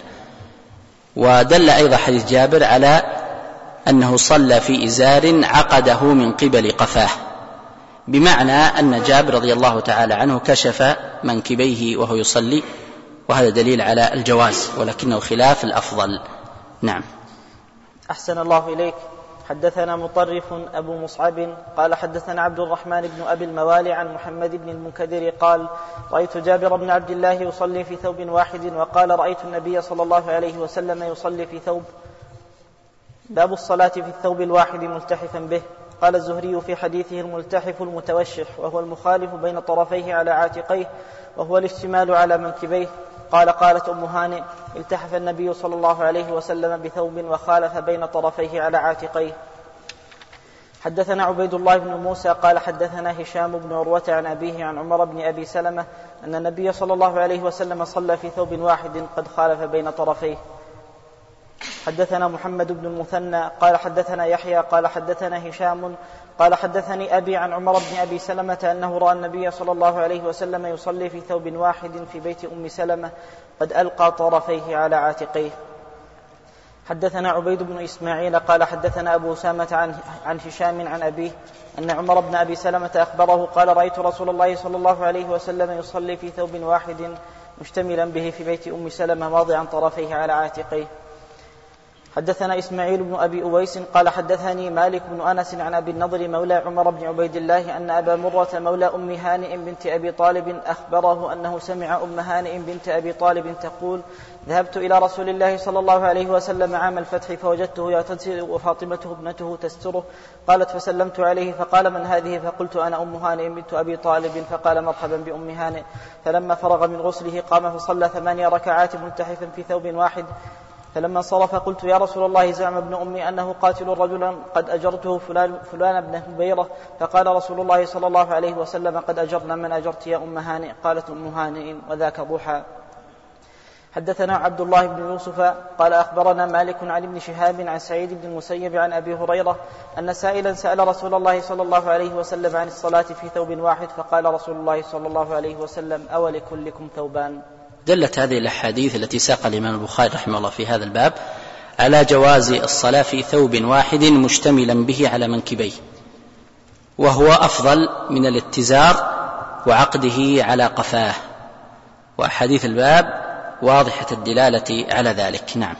ودل أيضا حديث جابر على أنه صلى في إزار عقده من قبل قفاه، بمعنى أن جابر رضي الله تعالى عنه كشف منكبيه وهو يصلي، وهذا دليل على الجواز ولكنه خلاف الأفضل. نعم. أحسن الله إليك. حدثنا مطرف أبو مصعب قال حدثنا عبد الرحمن بن أبي الموالي عن محمد بن المنكدر قال رأيت جابر بن عبد الله يصلي في ثوب واحد، وقال رأيت النبي صلى الله عليه وسلم يصلي في ثوب. باب الصلاة في الثوب الواحد ملتحفا به. قال الزهري في حديثه الملتحف المتوشح، وهو المخالف بين طرفيه على عاتقيه، وهو الاشتمال على منكبيه. قال قالت أم هانئ التحف النبي صلى الله عليه وسلم بثوب وخالف بين طرفيه على عاتقيه. حدثنا عبيد الله بن موسى قال حدثنا هشام بن عروة عن أبيه عن عمر بن أبي سلمة أن النبي صلى الله عليه وسلم صلى في ثوب واحد قد خالف بين طرفيه. حدثنا محمد بن المثنى قال حدثنا يحيى قال حدثنا هشام قال حدثني أبي عن عمر بن أبي سلمة أنه رأى النبي صلى الله عليه وسلم يصلي في ثوب واحد في بيت أم سلمة قد ألقى طرفيه على عاتقيه. حدثنا عبيد بن إسماعيل قال حدثنا أبو أسامة عن هشام عن أبيه أن عمر بن أبي سلمة أخبره قال رأيت رسول الله صلى الله عليه وسلم يصلي في ثوب واحد مشتملا به في بيت أم سلمة واضعا طرفيه على عاتقيه. حدثنا إسماعيل بن أبي أويس قال حدثني مالك بن أنس عن أبي النضر مولى عمر بن عبيد الله أن أبا مرة مولى أم هانئ بنت أبي طالب أخبره أنه سمع أم هانئ بنت أبي طالب تقول ذهبت إلى رسول الله صلى الله عليه وسلم عام الفتح فوجدته يغتسل وفاطمته ابنته تستره. قالت فسلمت عليه فقال من هذه؟ فقلت أنا أم هانئ بنت أبي طالب، فقال مرحبا بأم هانئ. فلما فرغ من غسله قام فصلى 8 ركعات ملتحفا في ثوب واحد. فلما انصرف قلت يا رسول الله زعم ابن أمي أنه قاتل رجلا قد أجرته فلان ابن هبيرة. فقال رسول الله صلى الله عليه وسلم قد أجرنا من أجرت يا أم هانئ. قالت أم هانئ وذاك ضحى. حدثنا عبد الله بن يوسف قال أخبرنا مالك عن ابن شهاب عن سعيد بن المسيب عن أبي هريرة أن سائلا سأل رسول الله صلى الله عليه وسلم عن الصلاة في ثوب واحد، فقال رسول الله صلى الله عليه وسلم أولكلكم ثوبان. دلت هذه الأحاديث التي ساق الإمام البخاري رحمه الله في هذا الباب على جواز الصلاة في ثوب واحد مشتملا به على منكبيه، وهو أفضل من الاتزار وعقده على قفاه، وأحاديث الباب واضحة الدلالة على ذلك. نعم.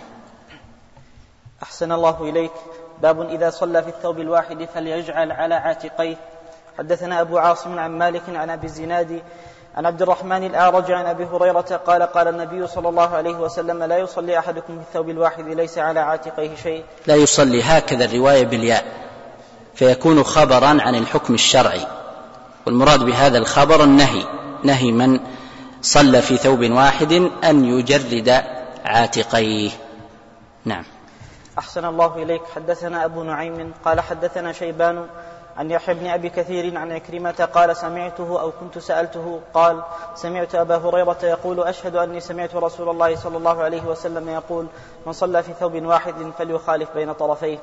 أحسن الله إليك. باب إذا صلى في الثوب الواحد فليجعل على عاتقيه. حدثنا أبو عاصم عن مالك عن أبي الزناد عن عبد الرحمن الأعرج عن أبي هريرة قال قال النبي صلى الله عليه وسلم لا يصلي أحدكم في الثوب الواحد ليس على عاتقيه شيء. لا يصلي، هكذا الرواية بالياء، فيكون خبرا عن الحكم الشرعي، والمراد بهذا الخبر نهي من صلى في ثوب واحد أن يجرد عاتقيه. نعم. أحسن الله إليك. حدثنا أبو نعيم قال حدثنا شيبان عن يحيى بن أبي كثير عن عكرمة قال سمعته أو كنت سألته قال سمعت أبا هريرة يقول أشهد أني سمعت رسول الله صلى الله عليه وسلم يقول من صلى في ثوب واحد فليخالف بين طرفيه.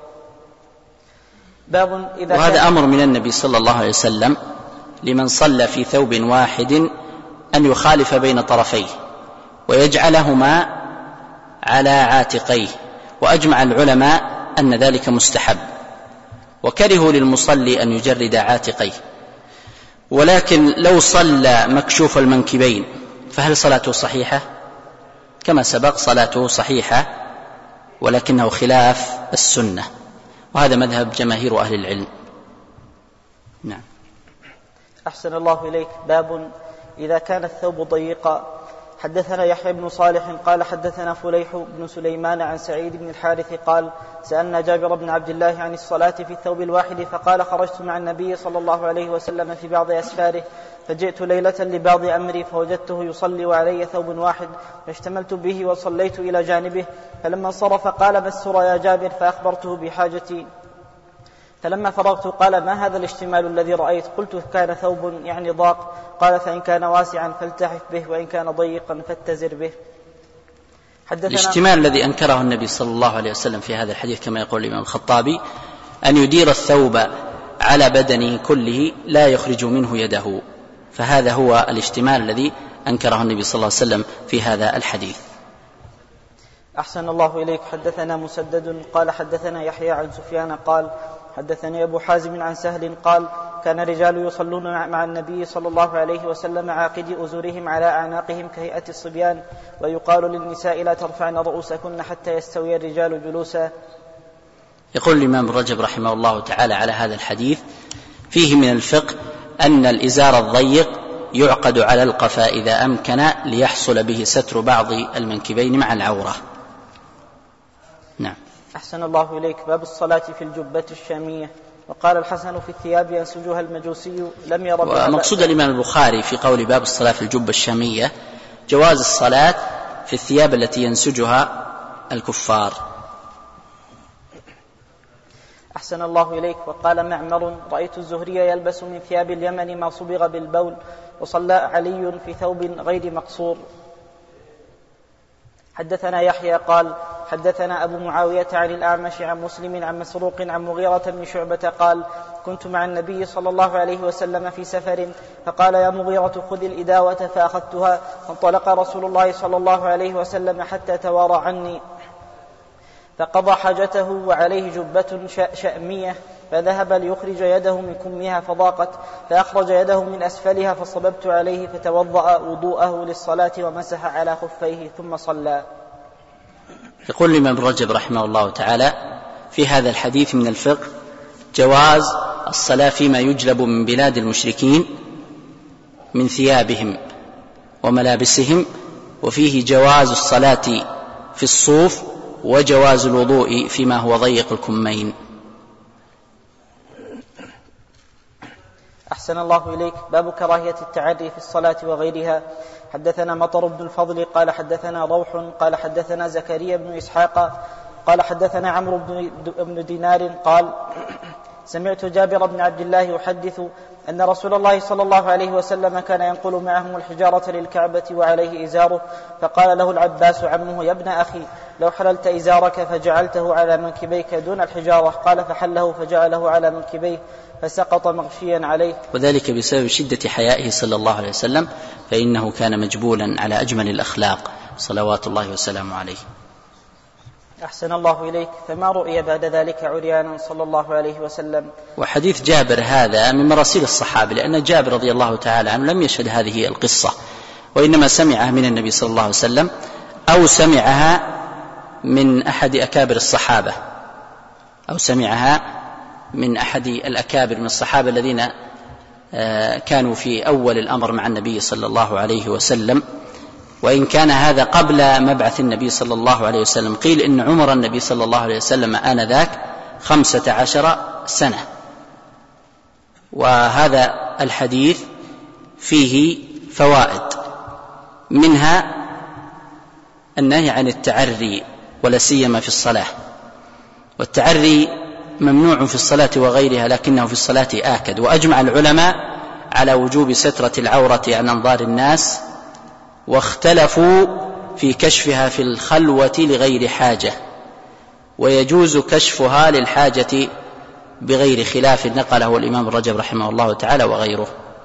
باب إذا وهذا أمر من النبي صلى الله عليه وسلم لمن صلى في ثوب واحد أن يخالف بين طرفيه ويجعلهما على عاتقيه، وأجمع العلماء أن ذلك مستحب، وكرهوا للمصلي أن يجرد عاتقيه. ولكن لو صلى مكشوف المنكبين فهل صلاته صحيحة؟ كما سبق صلاته صحيحة، ولكنه خلاف السنة، وهذا مذهب جماهير أهل العلم. نعم. أحسن الله إليك. باب إذا كان الثوب ضيقا. حدثنا يحيى بن صالح قال حدثنا فليح بن سليمان عن سعيد بن الحارث قال سألنا جابر بن عبد الله عن الصلاة في الثوب الواحد، فقال خرجت مع النبي صلى الله عليه وسلم في بعض أسفاره، فجئت ليلة لبعض أمري فوجدته يصلي وعلي ثوب واحد، فاشتملت به وصليت إلى جانبه، فلما انصرف قال ما السر يا جابر؟ فأخبرته بحاجتي. فلما فرغت قال: ما هذا الاشتمال الذي رأيت؟ قلت: كان ثوب يعني ضاق. قال: فإن كان واسعا فالتحف به، وإن كان ضيقا فاتزر به. الاشتمال الذي أنكره النبي صلى الله عليه وسلم في هذا الحديث كما يقول الإمام الخطابي أن يدير الثوب على بدنه كله لا يخرج منه يده، فهذا هو الاشتمال الذي أنكره النبي صلى الله عليه وسلم في هذا الحديث. أحسن الله إليك. حدثنا مسدد قال حدثنا يحيى عن سفيان قال حدثني أبو حازم عن سهل قال: كان رجال يصلون مع النبي صلى الله عليه وسلم عاقد أزورهم على أعناقهم كهيئة الصبيان، ويقال للنساء: لا ترفعن رؤوسكن حتى يستوي الرجال جلوسا. يقول الإمام رجب رحمه الله تعالى على هذا الحديث: فيه من الفقه أن الإزار الضيق يعقد على القفا إذا أمكن ليحصل به ستر بعض المنكبين مع العورة. نعم. أحسن الله إليك. باب الصلاة في الجبة الشامية. وقال الحسن: في الثياب ينسجها المجوسي لم ير بها. ومقصود الإمام البخاري في قول باب الصلاة في الجبة الشامية جواز الصلاة في الثياب التي ينسجها الكفار. أحسن الله إليك. وقال معمر: رأيت الزهري يلبس من ثياب اليمن ما صبغ بالبول، وصلى علي في ثوب غير مقصور. حدثنا يحيى قال حدثنا أبو معاوية عن الأعمش عن مسلم عن مسروق عن مغيرة بن شعبة قال: كنت مع النبي صلى الله عليه وسلم في سفر، فقال: يا مغيرة خذ الإداوة، فأخذتها، فانطلق رسول الله صلى الله عليه وسلم حتى توارى عني، فقضى حاجته وعليه جبة شأمية، فذهب ليخرج يده من كمها فضاقت، فأخرج يده من أسفلها فصببت عليه، فتوضأ وضوءه للصلاة ومسح على خفيه ثم صلى. يقول الإمام رجب رحمه الله تعالى: في هذا الحديث من الفقه جواز الصلاة فيما يجلب من بلاد المشركين من ثيابهم وملابسهم، وفيه جواز الصلاة في الصوف وجواز الوضوء فيما هو ضيق الكمين. أحسن الله إليك. باب كراهية التعري في الصلاة وغيرها. حدثنا مطر بن الفضل قال حدثنا روح قال حدثنا زكريا بن إسحاق قال حدثنا عمرو بن دينار قال: سمعت جابر بن عبد الله يحدث أن رسول الله صلى الله عليه وسلم كان ينقل معهم الحجارة للكعبة وعليه إزاره، فقال له العباس عمه: يا ابن أخي، لو حللت إزارك فجعلته على منكبيك دون الحجارة. قال: فحله فجعله على منكبيه فسقط مغشيا عليه. وذلك بسبب شدة حيائه صلى الله عليه وسلم، فإنه كان مجبولا على أجمل الأخلاق صلوات الله وسلامه عليه. أحسن الله إليك. فما رؤي بعد ذلك عريانا صلى الله عليه وسلم. وحديث جابر هذا من مراسيل الصحابة، لأن جابر رضي الله تعالى عنه لم يشهد هذه القصة، وإنما سمعها من النبي صلى الله عليه وسلم أو سمعها من أحد أكابر الصحابة، أو سمعها من أحد الأكابر من الصحابة الذين كانوا في أول الأمر مع النبي صلى الله عليه وسلم، وإن كان هذا قبل مبعث النبي صلى الله عليه وسلم. قيل إن عمر النبي صلى الله عليه وسلم آنذاك 15 سنة. وهذا الحديث فيه فوائد، منها النهي عن التعري ولا سيما في الصلاة، والتعري ممنوع في الصلاة وغيرها، لكنه في الصلاة آكد. وأجمع العلماء على وجوب سترة العورة عن أنظار الناس، واختلفوا في كشفها في الخلوة لغير حاجة، ويجوز كشفها للحاجة بغير خلاف نقله الإمام رجب رحمه الله تعالى وغيره.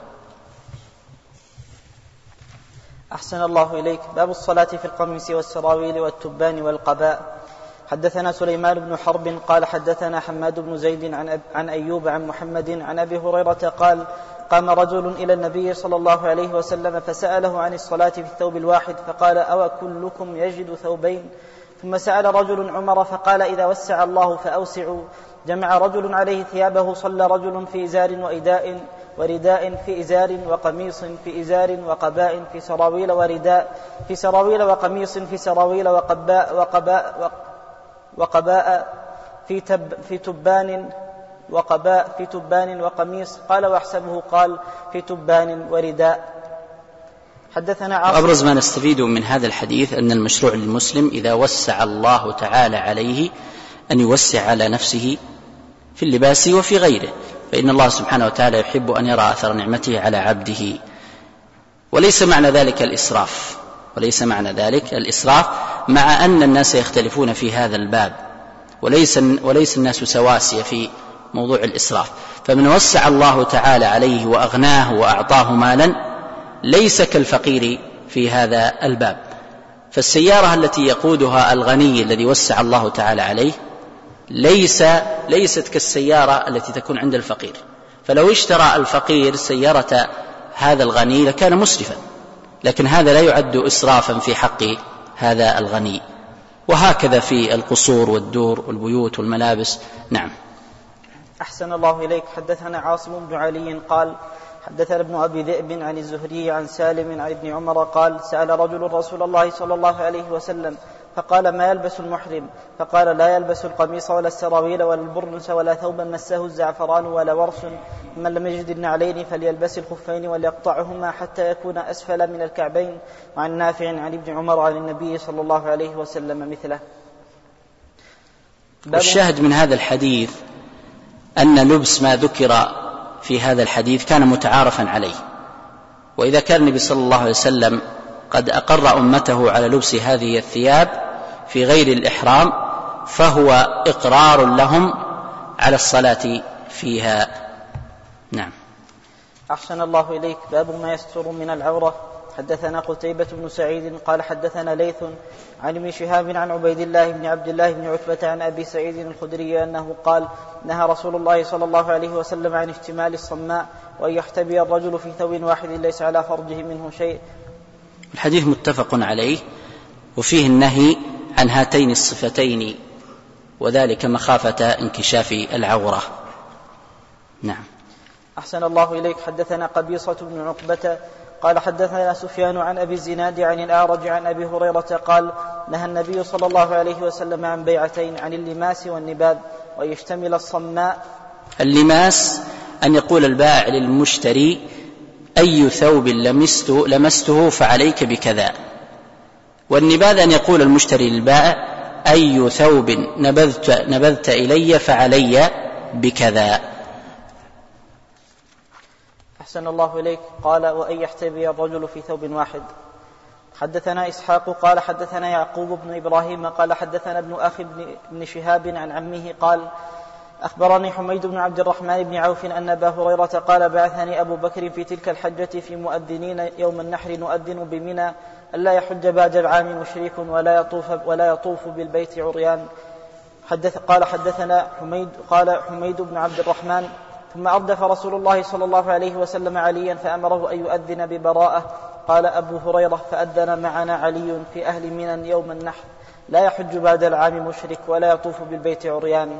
أحسن الله إليك. باب الصلاة في القميص والسراويل والتبان والقباء. حدثنا سليمان بن حرب قال حدثنا حماد بن زيد عن أيوب عن محمد عن أبي هريرة قال: قام رجل إلى النبي صلى الله عليه وسلم فسأله عن الصلاة في الثوب الواحد، فقال: أو كلكم يجد ثوبين؟ ثم سأل رجل عمر فقال: إذا وسع الله فأوسعوا. جمع رجل عليه ثيابه، صلى رجل في إزار ورداء في إزار وقميص في إزار وقباء في سراويل ورداء في سراويل وقميص في سراويل وقباء في تبان وقباء في تبان وقميص. قال: واحسبه قال: في تبان ورداء. حدثنا عاصم. أبرز ما نستفيد من هذا الحديث أن المشروع للمسلم إذا وسع الله تعالى عليه أن يوسع على نفسه في اللباس وفي غيره، فإن الله سبحانه وتعالى يحب أن يرى أثر نعمته على عبده. وليس معنى ذلك الإسراف، مع أن الناس يختلفون في هذا الباب، وليس الناس سواسية في موضوع الإسراف. فمن وسع الله تعالى عليه وأغناه وأعطاه مالا ليس كالفقير في هذا الباب. فالسيارة التي يقودها الغني الذي وسع الله تعالى عليه ليست كالسيارة التي تكون عند الفقير. فلو اشترى الفقير سيارة هذا الغني لكان مسرفا، لكن هذا لا يعد إسرافا في حق هذا الغني. وهكذا في القصور والدور والبيوت والملابس. نعم. أحسن الله إليك. حدثنا عاصم بن علي قال حدثنا ابن أبي ذئب عن الزهري عن سالم عن ابن عمر قال سأل رجل رسول الله صلى الله عليه وسلم فقال ما يلبس المحرم؟ فقال لا يلبس القميص ولا السراويل ولا البرنس ولا ثوبا مسه الزعفران ولا ورس، من لم يجد النعلين فليلبس الخفين وليقطعهما حتى يكون أسفل من الكعبين. وعن نافع عن ابن عمر عن النبي صلى الله عليه وسلم مثله. الشاهد من هذا الحديث أن لبس ما ذكر في هذا الحديث كان متعارفا عليه، وإذا كان النبي صلى الله عليه وسلم قد أقر أمته على لبس هذه الثياب في غير الإحرام فهو إقرار لهم على الصلاة فيها. نعم. أحسن الله إليك. باب ما يستر من العورة. حدثنا قتيبة بن سعيد قال حدثنا ليث عن ابن شهاب عن عبيد الله بن عبد الله بن عتبة عن أبي سعيد الخدري أنه قال نهى رسول الله صلى الله عليه وسلم عن اشتمال الصماء وأن يحتبي الرجل في ثوب واحد ليس على فرجه منه شيء. الحديث متفق عليه، وفيه النهي عن هاتين الصفتين، وذلك مخافة انكشاف العورة. نعم. أحسن الله إليك. حدثنا قبيصة بن عقبة قال حدثنا سفيان عن أبي الزناد عن الأعرج عن أبي هريرة قال نهى النبي صلى الله عليه وسلم عن بيعتين، عن اللماس والنباذ، ويشتمل الصماء. اللماس أن يقول البائع للمشتري أي ثوب لمسته فعليك بكذا، والنباذ أن يقول المشتري للبائع أي ثوب نبذت إلي فعلي بكذا. أحسن الله إليك. قال وأن يحتبي الرجل في ثوب واحد. حدثنا إسحاق قال حدثنا يعقوب بن إبراهيم قال حدثنا ابن أخي بن شهاب عن عمه قال أخبرني حميد بن عبد الرحمن بن عوف أن أبا هريرة قال بعثني أبو بكر في تلك الحجة في مؤذنين يوم النحر نؤذن بمنى ألا يحج بعد العام مشرك ولا يطوف بالبيت عريان. قال حدثنا حميد بن عبد الرحمن ثم أردف رسول الله صلى الله عليه وسلم عليا فأمره أن يؤذن ببراءة. قال أبو هريرة فأذن معنا علي في أهل منى يوم النحر لا يحج بعد العام مشرك ولا يطوف بالبيت عريان.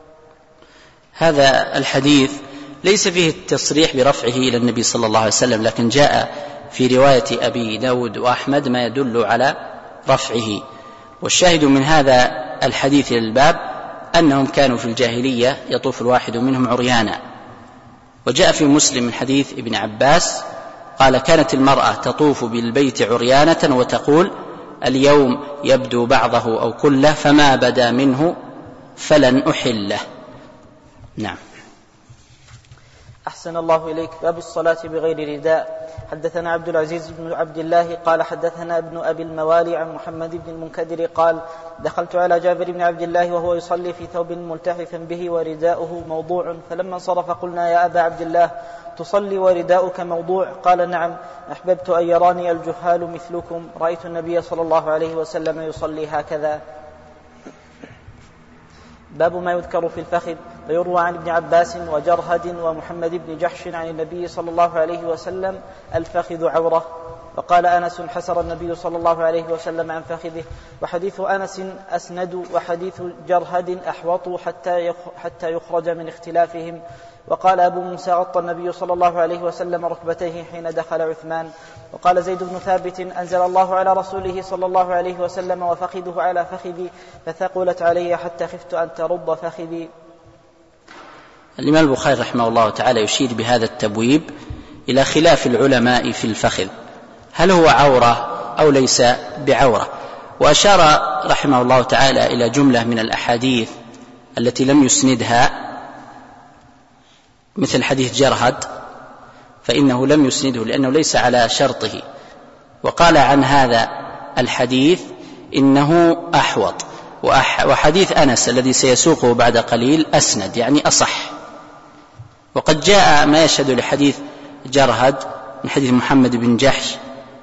هذا الحديث ليس فيه التصريح برفعه إلى النبي صلى الله عليه وسلم، لكن جاء في رواية أبي داود وأحمد ما يدل على رفعه. والشاهد من هذا الحديث للباب أنهم كانوا في الجاهلية يطوف الواحد منهم عريانا. وجاء في مسلم من حديث ابن عباس قال كانت المرأة تطوف بالبيت عريانة وتقول اليوم يبدو بعضه أو كله فما بدا منه فلن أحله. نعم. أحسن الله إليك. باب الصلاة بغير رداء. حدثنا عبد العزيز بن عبد الله قال حدثنا ابن أبي الموالي عن محمد بن المنكدر قال دخلت على جابر بن عبد الله وهو يصلي في ثوب ملتحفا به ورداؤه موضوع، فلما انصرف قلنا يا أبا عبد الله تصلي ورداؤك موضوع؟ قال نعم، أحببت أن يراني الجهال مثلكم، رأيت النبي صلى الله عليه وسلم يصلي هكذا. باب ما يذكر في الفخذ. فيروى عن ابن عباس وجرهد ومحمد بن جحش عن النبي صلى الله عليه وسلم الفخذ عورة. وقال أنس حسر النبي صلى الله عليه وسلم عن فخذه. وحديث أنس أسند وحديث جرهد أحوط حتى يخرج من اختلافهم. وقال أبو موسى غطى النبي صلى الله عليه وسلم ركبتيه حين دخل عثمان. وقال زيد بن ثابت أنزل الله على رسوله صلى الله عليه وسلم وفخذه على فخذي فثقلت علي حتى خفت أن ترض فخذي. الإمام البخاري رحمه الله تعالى يشير بهذا التبويب إلى خلاف العلماء في الفخذ، هل هو عورة أو ليس بعورة. وأشار رحمه الله تعالى إلى جملة من الأحاديث التي لم يسندها مثل حديث جرهد فإنه لم يسنده لأنه ليس على شرطه، وقال عن هذا الحديث إنه أحوط، وحديث أنس الذي سيسوقه بعد قليل أسند يعني أصح. وقد جاء ما يشهد لحديث جرهد من حديث محمد بن جحش،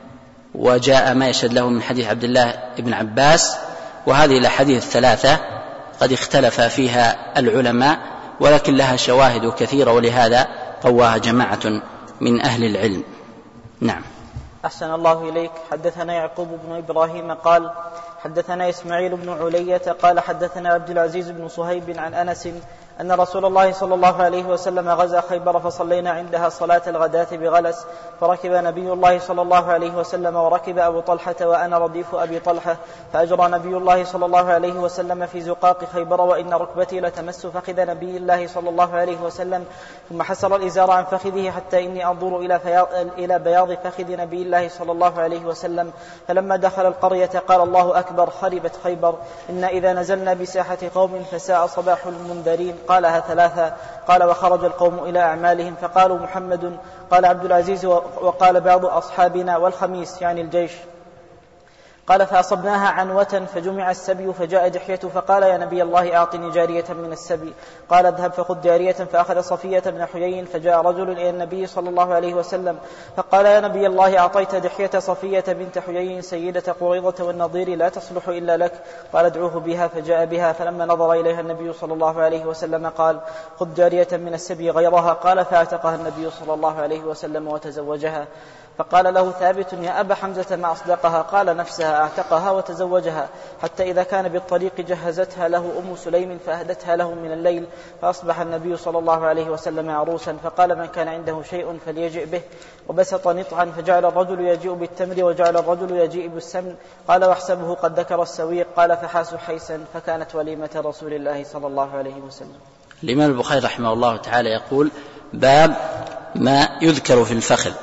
وجاء ما يشهد له من حديث عبد الله بن عباس، وهذه الأحاديث الثلاثة قد اختلف فيها العلماء ولكن لها شواهد كثيرة، ولهذا قواها جماعة من أهل العلم. نعم. أحسن الله إليك. حدثنا يعقوب بن إبراهيم قال حدثنا إسماعيل بن علية قال حدثنا عبد العزيز بن صهيب عن أنس أن رسول الله صلى الله عليه وسلم غزا خيبر فصلينا عندها صلاة الغداة بغلس، فركب نبي الله صلى الله عليه وسلم وركب أبو طلحة وأنا رديف أبي طلحة، فأجرى نبي الله صلى الله عليه وسلم في زقاق خيبر وإن ركبتي لتمس فخذ نبي الله صلى الله عليه وسلم، ثم حسر الإزار عن فخذه حتى إني أنظر إلى بياض فخذ نبي الله صلى الله عليه وسلم. فلما دخل القرية قال الله أكبر خربت خيبر، إن إذا نزلنا بساحة قوم فساء صباح المنذرين. قالها ثلاثة. قال وخرج القوم إلى أعمالهم فقالوا محمد. قال عبد العزيز وقال بعض أصحابنا والخميس يعني الجيش. قال فأصبناها عنوة فجمع السبي فجاء دحية فقال يا نبي الله أعطني جارية من السبي. قال اذهب فخذ جارية، فأخذ صفية بن حيي. فجاء رجل إلى النبي صلى الله عليه وسلم فقال يا نبي الله أعطيت دحية صفية بنت حيي سيدة قريظة والنضير لا تصلح إلا لك. قال ادعوه بها. فجاء بها، فلما نظر إليها النبي صلى الله عليه وسلم قال خذ جارية من السبي غيرها. قال فاعتقها النبي صلى الله عليه وسلم وتزوجها. فقال له ثابت يا أبا حمزة ما أصدقها؟ قال نفسها أعتقها وتزوجها، حتى إذا كان بالطريق جهزتها له أم سليم فأهدتها له من الليل، فأصبح النبي صلى الله عليه وسلم عروسا. فقال من كان عنده شيء فليجئ به، وبسط نطعا فجعل الرجل يجيء بالتمر وجعل الرجل يجيء بالسمن. قال واحسبه قد ذكر السويق. قال فحاسوا حيسا، فكانت وليمة رسول الله صلى الله عليه وسلم. الإمام البخاري رحمه الله تعالى يقول باب ما يذكر في الفخذ،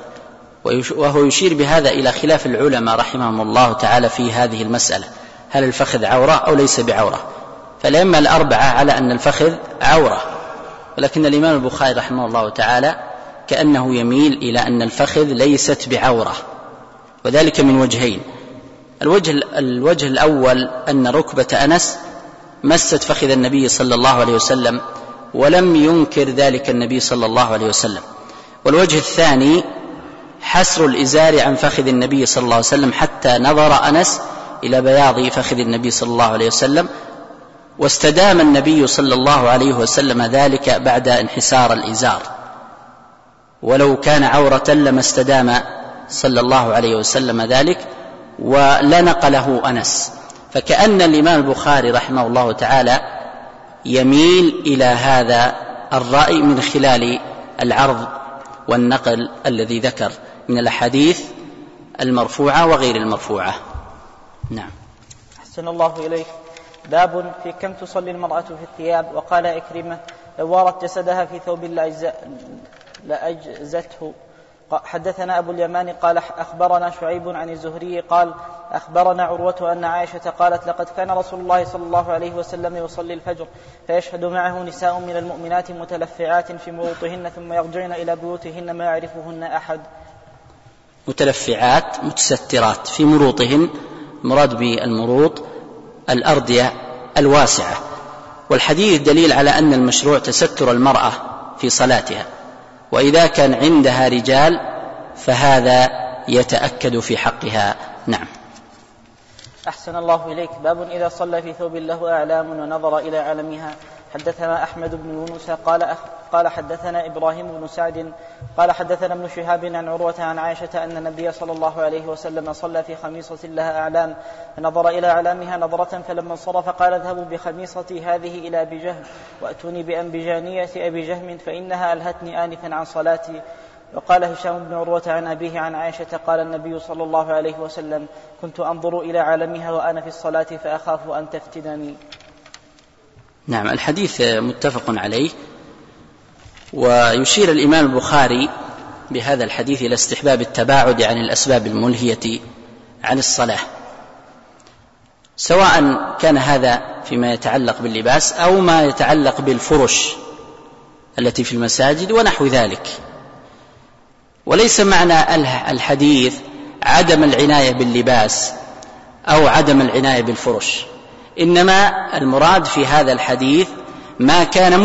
وهو يشير بهذا إلى خلاف العلماء رحمهم الله تعالى في هذه المسألة، هل الفخذ عورة أو ليس بعورة؟ فالأئمة الأربعة على أن الفخذ عورة، ولكن الإمام البخاري رحمه الله تعالى كأنه يميل إلى أن الفخذ ليست بعورة، وذلك من وجهين. الوجه الأول أن ركبة أنس مست فخذ النبي صلى الله عليه وسلم ولم ينكر ذلك النبي صلى الله عليه وسلم. والوجه الثاني حسر الإزار عن فخذ النبي صلى الله عليه وسلم حتى نظر أنس إلى بياض فخذ النبي صلى الله عليه وسلم، واستدام النبي صلى الله عليه وسلم ذلك بعد انحسار الإزار، ولو كان عورة لما استدام صلى الله عليه وسلم ذلك ولا نقله أنس. فكأن الإمام البخاري رحمه الله تعالى يميل إلى هذا الرأي من خلال العرض والنقل الذي ذكر من الأحاديث المرفوعة وغير المرفوعة. نعم. أحسن الله إليك. باب في كم تصلي المرأة في الثياب. وقال إكرمة لو وارت جسدها في ثوب لأجزته. حدثنا أبو اليمان قال أخبرنا شعيب عن الزهري قال أخبرنا عروة أن عائشة قالت لقد كان رسول الله صلى الله عليه وسلم يصلي الفجر فيشهد معه نساء من المؤمنات متلفعات في مروطهن ثم يرجعن إلى بيوتهن ما يعرفهن أحد. متلفعات متسترات في مروطهن، مراد بالمروط الأردية الواسعة. والحديث دليل على أن المشروع تستر المرأة في صلاتها، وإذا كان عندها رجال فهذا يتأكد في حقها. نعم. أحسن الله إليك. باب إذا صلى في ثوب له أعلام ونظر إلى علمها. حدثنا أحمد بن يونس قال حدثنا إبراهيم بن سعد قال حدثنا ابن شهاب عن عروة عن عائشة أن النبي صلى الله عليه وسلم صلى في خميصة لها أعلام فنظر إلى أعلامها نظرة، فلما انصرف قال اذهبوا بخميصتي هذه إلى أبي جهم وأتوني بأنبجانية أبي جهم فإنها ألهتني آنفا عن صلاتي. وقال هشام بن عروة عن أبيه عن عائشة قال النبي صلى الله عليه وسلم كنت أنظر إلى عالمها وأنا في الصلاة فأخاف أن تفتنني. نعم. الحديث متفق عليه، ويشير الإمام البخاري بهذا الحديث إلى استحباب التباعد عن الأسباب الملهية عن الصلاة، سواء كان هذا فيما يتعلق باللباس أو ما يتعلق بالفرش التي في المساجد ونحو ذلك. وليس معنى الحديث عدم العناية باللباس أو عدم العناية بالفرش، إنما المراد في هذا الحديث ما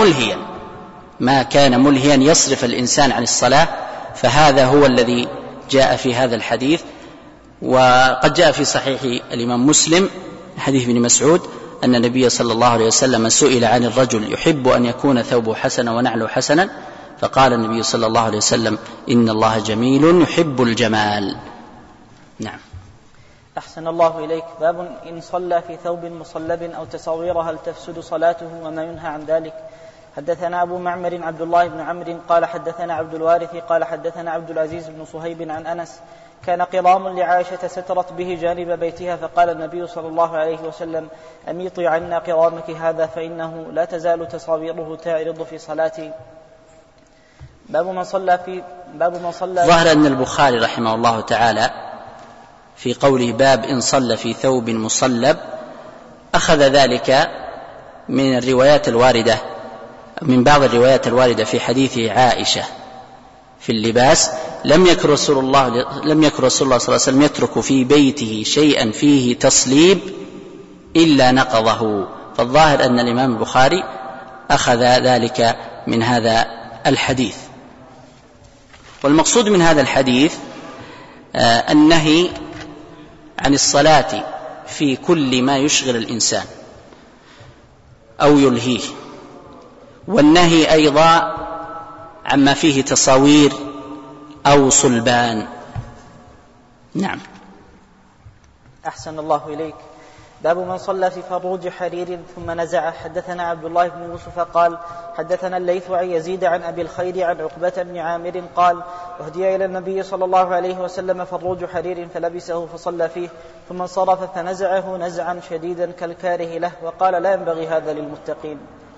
كان ملهيا يصرف الإنسان عن الصلاة، فهذا هو الذي جاء في هذا الحديث. وقد جاء في صحيح الإمام مسلم حديث ابن مسعود أن النبي صلى الله عليه وسلم سئل عن الرجل يحب أن يكون ثوبه حسنا ونعله حسنا، فقال النبي صلى الله عليه وسلم إن الله جميل يحب الجمال. نعم. أحسن الله إليك. باب إن صلى في ثوب مصلب أو تصوير هل تفسد صلاته وما ينهى عن ذلك. حدثنا أبو معمر عبد الله بن عمرو قال حدثنا عبد الوارث قال حدثنا عبد العزيز بن صهيب عن أنس كان قرام لعائشة سترت به جانب بيتها، فقال النبي صلى الله عليه وسلم أميطي عنا قرامك هذا فإنه لا تزال تصاويره تعرض في صلاتي. باب من صلى ظهر أن البخاري رحمه الله تعالى في قوله باب إن صلى في ثوب مصلب أخذ ذلك من الروايات الواردة، من بعض الروايات الواردة في حديث عائشة في اللباس. لم يكن رسول الله صلى الله عليه وسلم يترك في بيته شيئا فيه تصليب إلا نقضه، فالظاهر أن الإمام البخاري أخذ ذلك من هذا الحديث. والمقصود من هذا الحديث النهي عن الصلاة في كل ما يشغل الإنسان أو يلهيه، والنهي أيضا عما فيه تصاوير أو صلبان. نعم. أحسن الله إليك. باب من صلى في فروج حرير ثم نزعه. حدثنا عبد الله بن يوسف قال حدثنا الليث عن يزيد عن أبي الخير عن عقبة بن عامر قال أهدي إلى النبي صلى الله عليه وسلم فروج حرير فلبسه فصلى فيه ثم انصرف فنزعه نزعا شديدا كالكاره له، وقال لا ينبغي هذا للمتقين.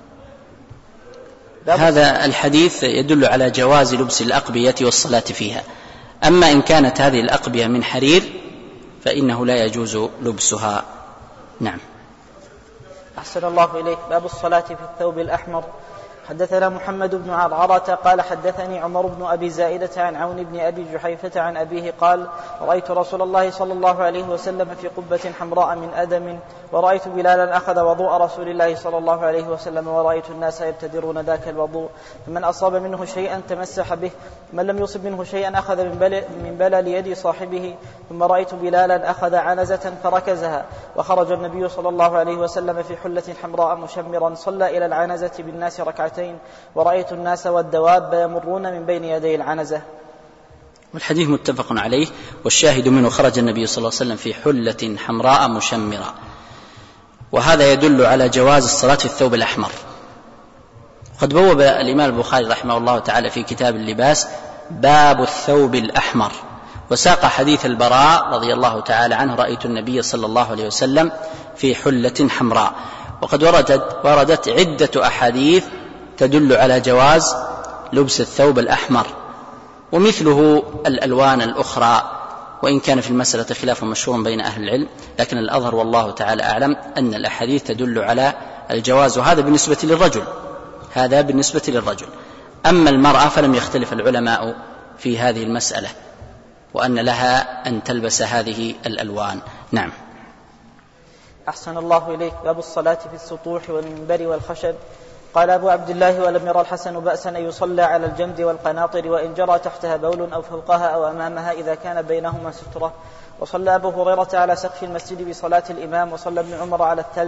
هذا الحديث يدل على جواز لبس الأقبية والصلاة فيها، أما إن كانت هذه الأقبية من حرير فإنه لا يجوز لبسها. نعم. أحسن الله إليك. باب الصلاة في الثوب الأحمر. حدثنا محمد بن عرعرة قال حدثني عمر بن أبي زائدة عن عون بن أبي جحيفة عن أبيه قال رأيت رسول الله صلى الله عليه وسلم في قبة حمراء من أدم، ورأيت بلالا أخذ وضوء رسول الله صلى الله عليه وسلم، ورأيت الناس يبتدرون ذاك الوضوء، فمن أصاب منه شيئا تمسح به، من لم يصب منه شيئا أخذ من بلل يد صاحبه، ثم رأيت بلالا أخذ عنزة فركزها، وخرج النبي صلى الله عليه وسلم في حلة حمراء مشمرا صلى إلى العنزة بالناس ركعتين، ورأيت الناس والدواب يمرون من بين يدي العنزة. والحديث متفق عليه، والشاهد منه خرج النبي صلى الله عليه وسلم في حلة حمراء مشمرة، وهذا يدل على جواز الصلاة في الثوب الأحمر. قد بوب الإمام البخاري رحمه الله تعالى في كتاب اللباس باب الثوب الأحمر، وساق حديث البراء رضي الله تعالى عنه رأيت النبي صلى الله عليه وسلم في حلة حمراء. وقد وردت عدة أحاديث تدل على جواز لبس الثوب الأحمر، ومثله الألوان الأخرى، وإن كان في المسألة خلاف مشهور بين أهل العلم، لكن الأظهر والله تعالى أعلم أن الأحاديث تدل على الجواز، وهذا بالنسبة للرجل. أما المرأة فلم يختلف العلماء في هذه المسألة، وأن لها أن تلبس هذه الألوان. نعم. أحسن الله إليك. باب الصلاة في السطوح والمنبر والخشب. قال أبو عبد الله ولم يرى الحسن بأسا أن يصلى على الجمد والقناطر وإن جرى تحتها بول أو فوقها أو أمامها إذا كان بينهما سترة. وصلى أبو هريرة على سقف المسجد بصلاة الإمام، وصلى ابن عمر على الثلج.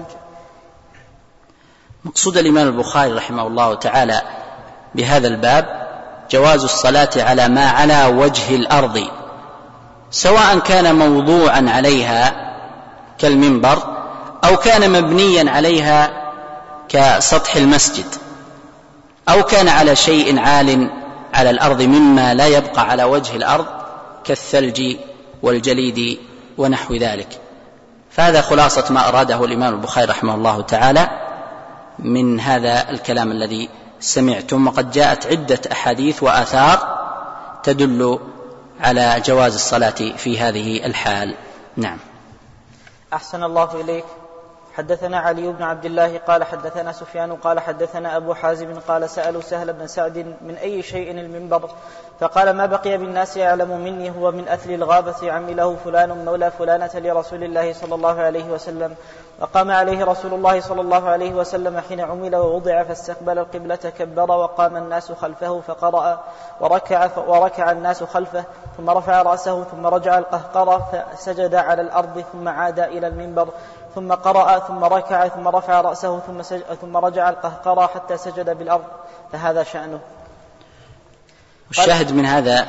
مقصود الإمام البخاري رحمه الله تعالى بهذا الباب جواز الصلاة على ما على وجه الأرض، سواء كان موضوعا عليها كالمنبر أو كان مبنيا عليها كسطح المسجد، أو كان على شيء عال على الأرض مما لا يبقى على وجه الأرض كالثلج والجليد ونحو ذلك. فهذا خلاصة ما أراده الإمام البخاري رحمه الله تعالى من هذا الكلام الذي سمعتم. وقد جاءت عدة أحاديث وآثار تدل على جواز الصلاة في هذه الحال. نعم. أحسن الله إليك. حدثنا علي بن عبد الله قال حدثنا سفيان قال حدثنا أبو حازم قال سألوا سهل بن سعد من أي شيء المنبر فقال ما بقي بالناس يعلم مني هو من أثل الغابة عمله فلان مولى فلانة لرسول الله صلى الله عليه وسلم وقام عليه رسول الله صلى الله عليه وسلم حين عمل ووضع فاستقبل القبلة كبر وقام الناس خلفه فقرأ وركع الناس خلفه ثم رفع رأسه ثم رجع القهقرة فسجد على الأرض ثم عاد إلى المنبر ثم قرأ ثم ركع ثم رفع رأسه ثم رجع القهقرة حتى سجد بالأرض فهذا شأنه. الشاهد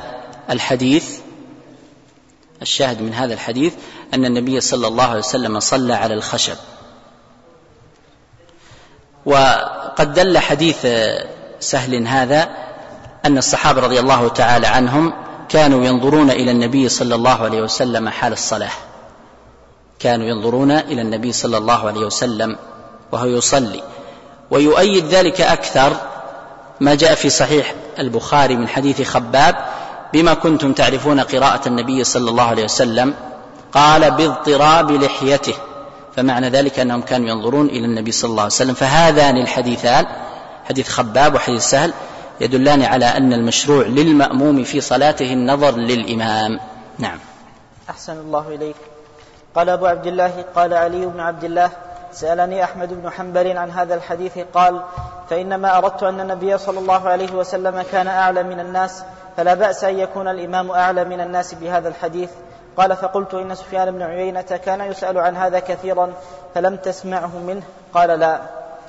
من هذا الحديث أن النبي صلى الله عليه وسلم صلى على الخشب. وقد دل حديث سهل هذا أن الصحابة رضي الله تعالى عنهم كانوا ينظرون إلى النبي صلى الله عليه وسلم حال الصلاة، كانوا ينظرون إلى النبي صلى الله عليه وسلم وهو يصلي. ويؤيد ذلك أكثر ما جاء في صحيح البخاري من حديث خباب بما كنتم تعرفون قراءة النبي صلى الله عليه وسلم قال باضطراب لحيته، فمعنى ذلك أنهم كانوا ينظرون إلى النبي صلى الله عليه وسلم. فهذان الحديثان حديث خباب وحديث سهل يدلان على أن المشروع للمأموم في صلاته النظر للإمام. نعم. أحسن الله إليك. قال أبو عبد الله قال علي بن عبد الله سألني أحمد بن حنبل عن هذا الحديث قال فإنما أردت أن النبي صلى الله عليه وسلم كان أعلى من الناس فلا بأس أن يكون الإمام أعلى من الناس بهذا الحديث. قال فقلت إن سفيان بن عيينة كان يسأل عن هذا كثيرا فلم تسمعه منه؟ قال لا.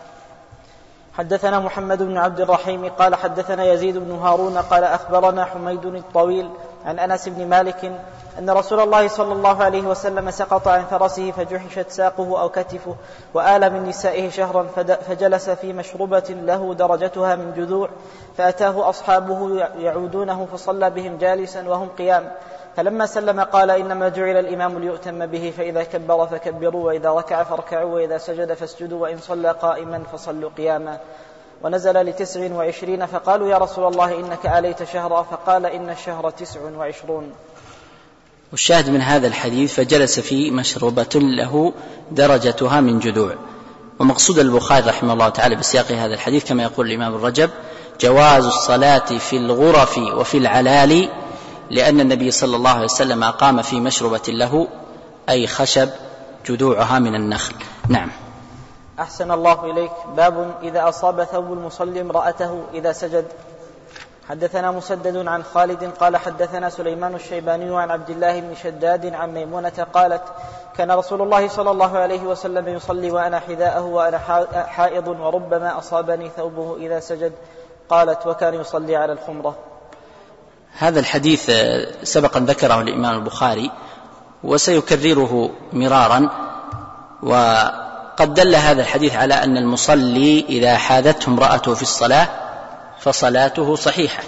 حدثنا محمد بن عبد الرحيم قال حدثنا يزيد بن هارون قال أخبرنا حميد الطويل عن أنس بن مالك أن رسول الله صلى الله عليه وسلم سقط عن فرسه فجحشت ساقه أو كتفه وآل من نسائه شهرا فجلس في مشربة له درجتها من جذوع فأتاه أصحابه يعودونه فصلى بهم جالسا وهم قيام فلما سلم قال إنما جعل الإمام ليؤتم به فإذا كبر فكبروا وإذا ركع فاركعوا وإذا سجد فاسجدوا وإن صلى قائما فصلوا قياما. ونزل ل29 فقالوا يا رسول الله إنك آليت شهرا فقال إن الشهر 29. والشاهد من هذا الحديث فجلس في مشربة له درجتها من جذوع. ومقصود البخاري رحمه الله تعالى بسياق هذا الحديث كما يقول الإمام الرجب جواز الصلاة في الغرف وفي العلالي لأن النبي صلى الله عليه وسلم أقام في مشربة له أي خشب جذوعها من النخل. نعم. أحسن الله إليك. باب إذا أصاب ثوب المصلي امرأته إذا سجد. حدثنا مسدد عن خالد قال حدثنا سليمان الشيباني عن عبد الله بن شداد عن ميمونة قالت كان رسول الله صلى الله عليه وسلم يصلي وأنا حذاءه وأنا حائض وربما أصابني ثوبه إذا سجد. قالت وكان يصلي على الخمرة. هذا الحديث سبقا ذكره الإمام البخاري وسيكرره مرارا. وقد دل هذا الحديث على أن المصلي إذا حاذته امرأته في الصلاة فصلاته صحيحة،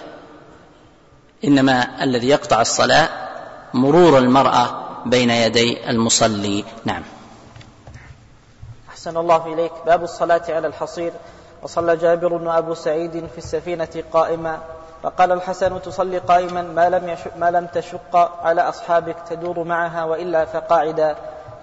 إنما الذي يقطع الصلاة مرور المرأة بين يدي المصلي. نعم. أحسن الله إليك. باب الصلاة على الحصير. وصلى جابر وأبو سعيد في السفينة قائما فقال الحسن تصلي قائما ما لم تشق على أصحابك تدور معها وإلا فقاعدا.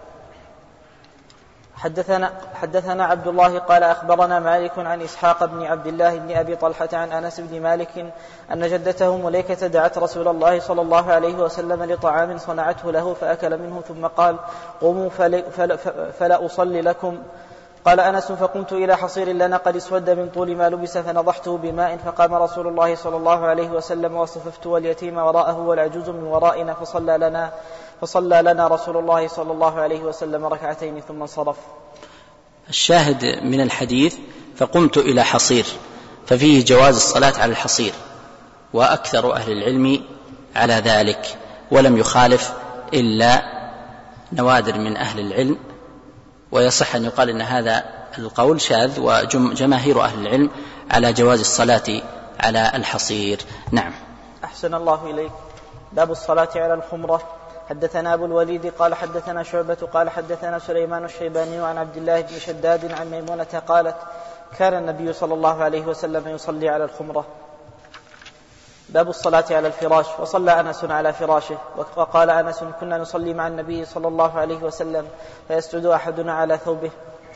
حدثنا عبد الله قال أخبرنا مالك عن إسحاق بن عبد الله بن أبي طلحة عن أنس بن مالك أن جدته مليكة دعت رسول الله صلى الله عليه وسلم لطعام صنعته له فأكل منه ثم قال قوموا فلا أصلي لكم. قال أنس فقمت إلى حصير لنا قد اسود من طول ما لبس فنضحته بماء فقام رسول الله صلى الله عليه وسلم وصففت واليتيم وراءه والعجوز من ورائنا فصلى لنا رسول الله صلى الله عليه وسلم ركعتين ثم انصرف. الشاهد من الحديث فقمت إلى حصير ففيه جواز الصلاة على الحصير وأكثر أهل العلم على ذلك ولم يخالف إلا نوادر من أهل العلم. ويصح أن يقال أن هذا القول شاذ وجماهير أهل العلم على جواز الصلاة على الحصير. نعم. أحسن الله إليك. باب الصلاة على الخمرة. حدثنا أبو الوليد قال حدثنا شعبة قال حدثنا سليمان الشيباني عن عبد الله بن شداد عن ميمونة قالت كان النبي صلى الله عليه وسلم يصلي على الخمرة. باب الصلاة على الفراش. وصلى أنس على فراشه. وقال أنس كنا نصلي مع النبي صلى الله عليه وسلم فيسجد أحدنا على ثوبه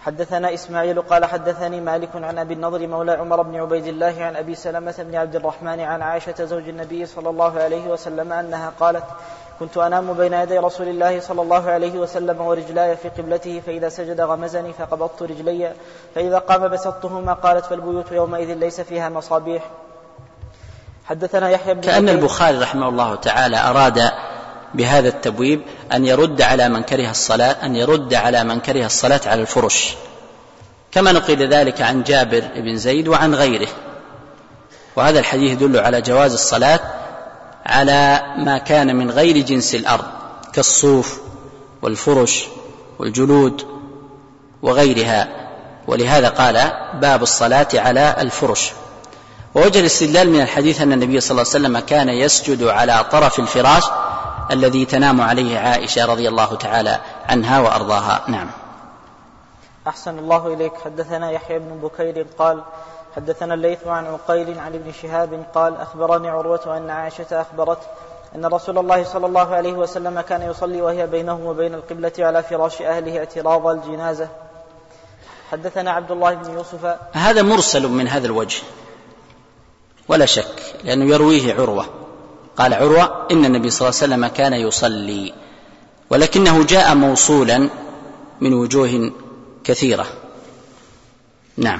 حدثنا إسماعيل قال حدثني مالك عن أبي النضر مولى عمر بن عبيد الله عن أبي سلمة بن عبد الرحمن عن عائشة زوج النبي صلى الله عليه وسلم أنها قالت: كنت أنام بين يدي رسول الله صلى الله عليه وسلم ورجلاي في قبلته، فإذا سجد غمزني فقبضت رجلي، فإذا قام بسطتهما. قالت: فالبيوت يومئذ ليس فيها مصابيح. حدثنا يحيى بن كأن البخاري رحمه الله تعالى أراد بهذا التبويب أن يرد على من كره الصلاة على الفرش، كما نقل ذلك عن جابر بن زيد وعن غيره. وهذا الحديث يدل على جواز الصلاة على ما كان من غير جنس الأرض كالصوف والفرش والجلود وغيرها، ولهذا قال باب الصلاة على الفرش. ووجه الاستدلال من الحديث أن النبي صلى الله عليه وسلم كان يسجد على طرف الفراش الذي تنام عليه عائشة رضي الله تعالى عنها وأرضاها. نعم. أحسن الله إليك. حدثنا يحيى بن بكير قال حدثنا الليث عن عقيل عن ابن شهاب قال: أخبرني عروة أن عائشة أخبرت أن رسول الله صلى الله عليه وسلم كان يصلي وهي بينه وبين القبلة على فراش أهله اعتراض الجنازة. حدثنا عبد الله بن يوسف. هذا مرسل من هذا الوجه ولا شك، لأنه يرويه عروة. قال عروة: إن النبي صلى الله عليه وسلم كان يصلي، ولكنه جاء موصولا من وجوه كثيرة. نعم.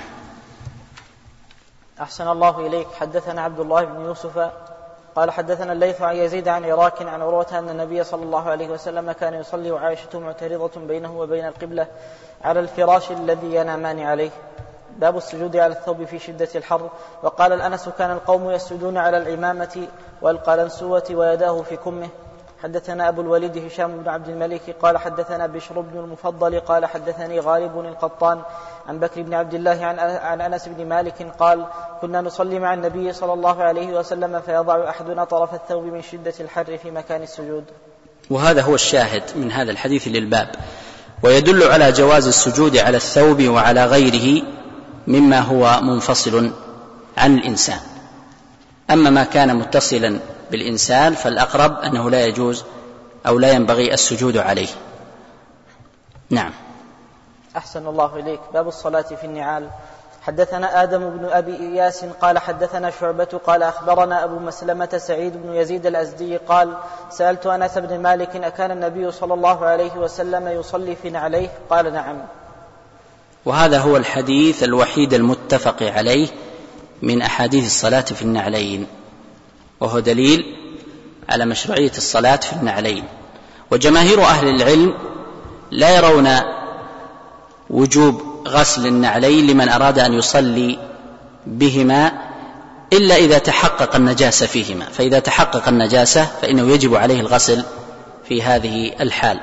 أحسن الله إليك. حدثنا عبد الله بن يوسف قال حدثنا الليث عن يزيد عن عراك عن عروة أن النبي صلى الله عليه وسلم كان يصلي وعائشة معترضة بينه وبين القبلة على الفراش الذي ينامان عليه. باب السجود على الثوب في شدة الحر. وقال الأنس: كان القوم يسجدون على العمامة والقلنسوة ويداه في كمه. حدثنا أبو الوليد هشام بن عبد الملك قال حدثنا بشر بن المفضل قال حدثني غالب القطان عن بكر بن عبد الله عن أنس بن مالك قال: كنا نصلي مع النبي صلى الله عليه وسلم فيضع أحدنا طرف الثوب من شدة الحر في مكان السجود. وهذا هو الشاهد من هذا الحديث للباب، ويدل على جواز السجود على الثوب وعلى غيره مما هو منفصل عن الإنسان. أما ما كان متصلا بالإنسان فالأقرب أنه لا يجوز أو لا ينبغي السجود عليه. نعم. أحسن الله إليك. باب الصلاة في النعال. حدثنا آدم بن أبي إياس قال حدثنا شعبة قال أخبرنا أبو مسلمة سعيد بن يزيد الأزدي قال: سألت أنس بن مالك: أكان النبي صلى الله عليه وسلم يصلي في نعليه؟ قال: نعم. وهذا هو الحديث الوحيد المتفق عليه من أحاديث الصلاة في النعلين، وهو دليل على مشروعية الصلاة في النعلين. وجماهير أهل العلم لا يرون وجوب غسل النعلين لمن أراد أن يصلي بهما إلا إذا تحقق النجاسة فيهما، فإذا تحقق النجاسة فإنه يجب عليه الغسل في هذه الحال.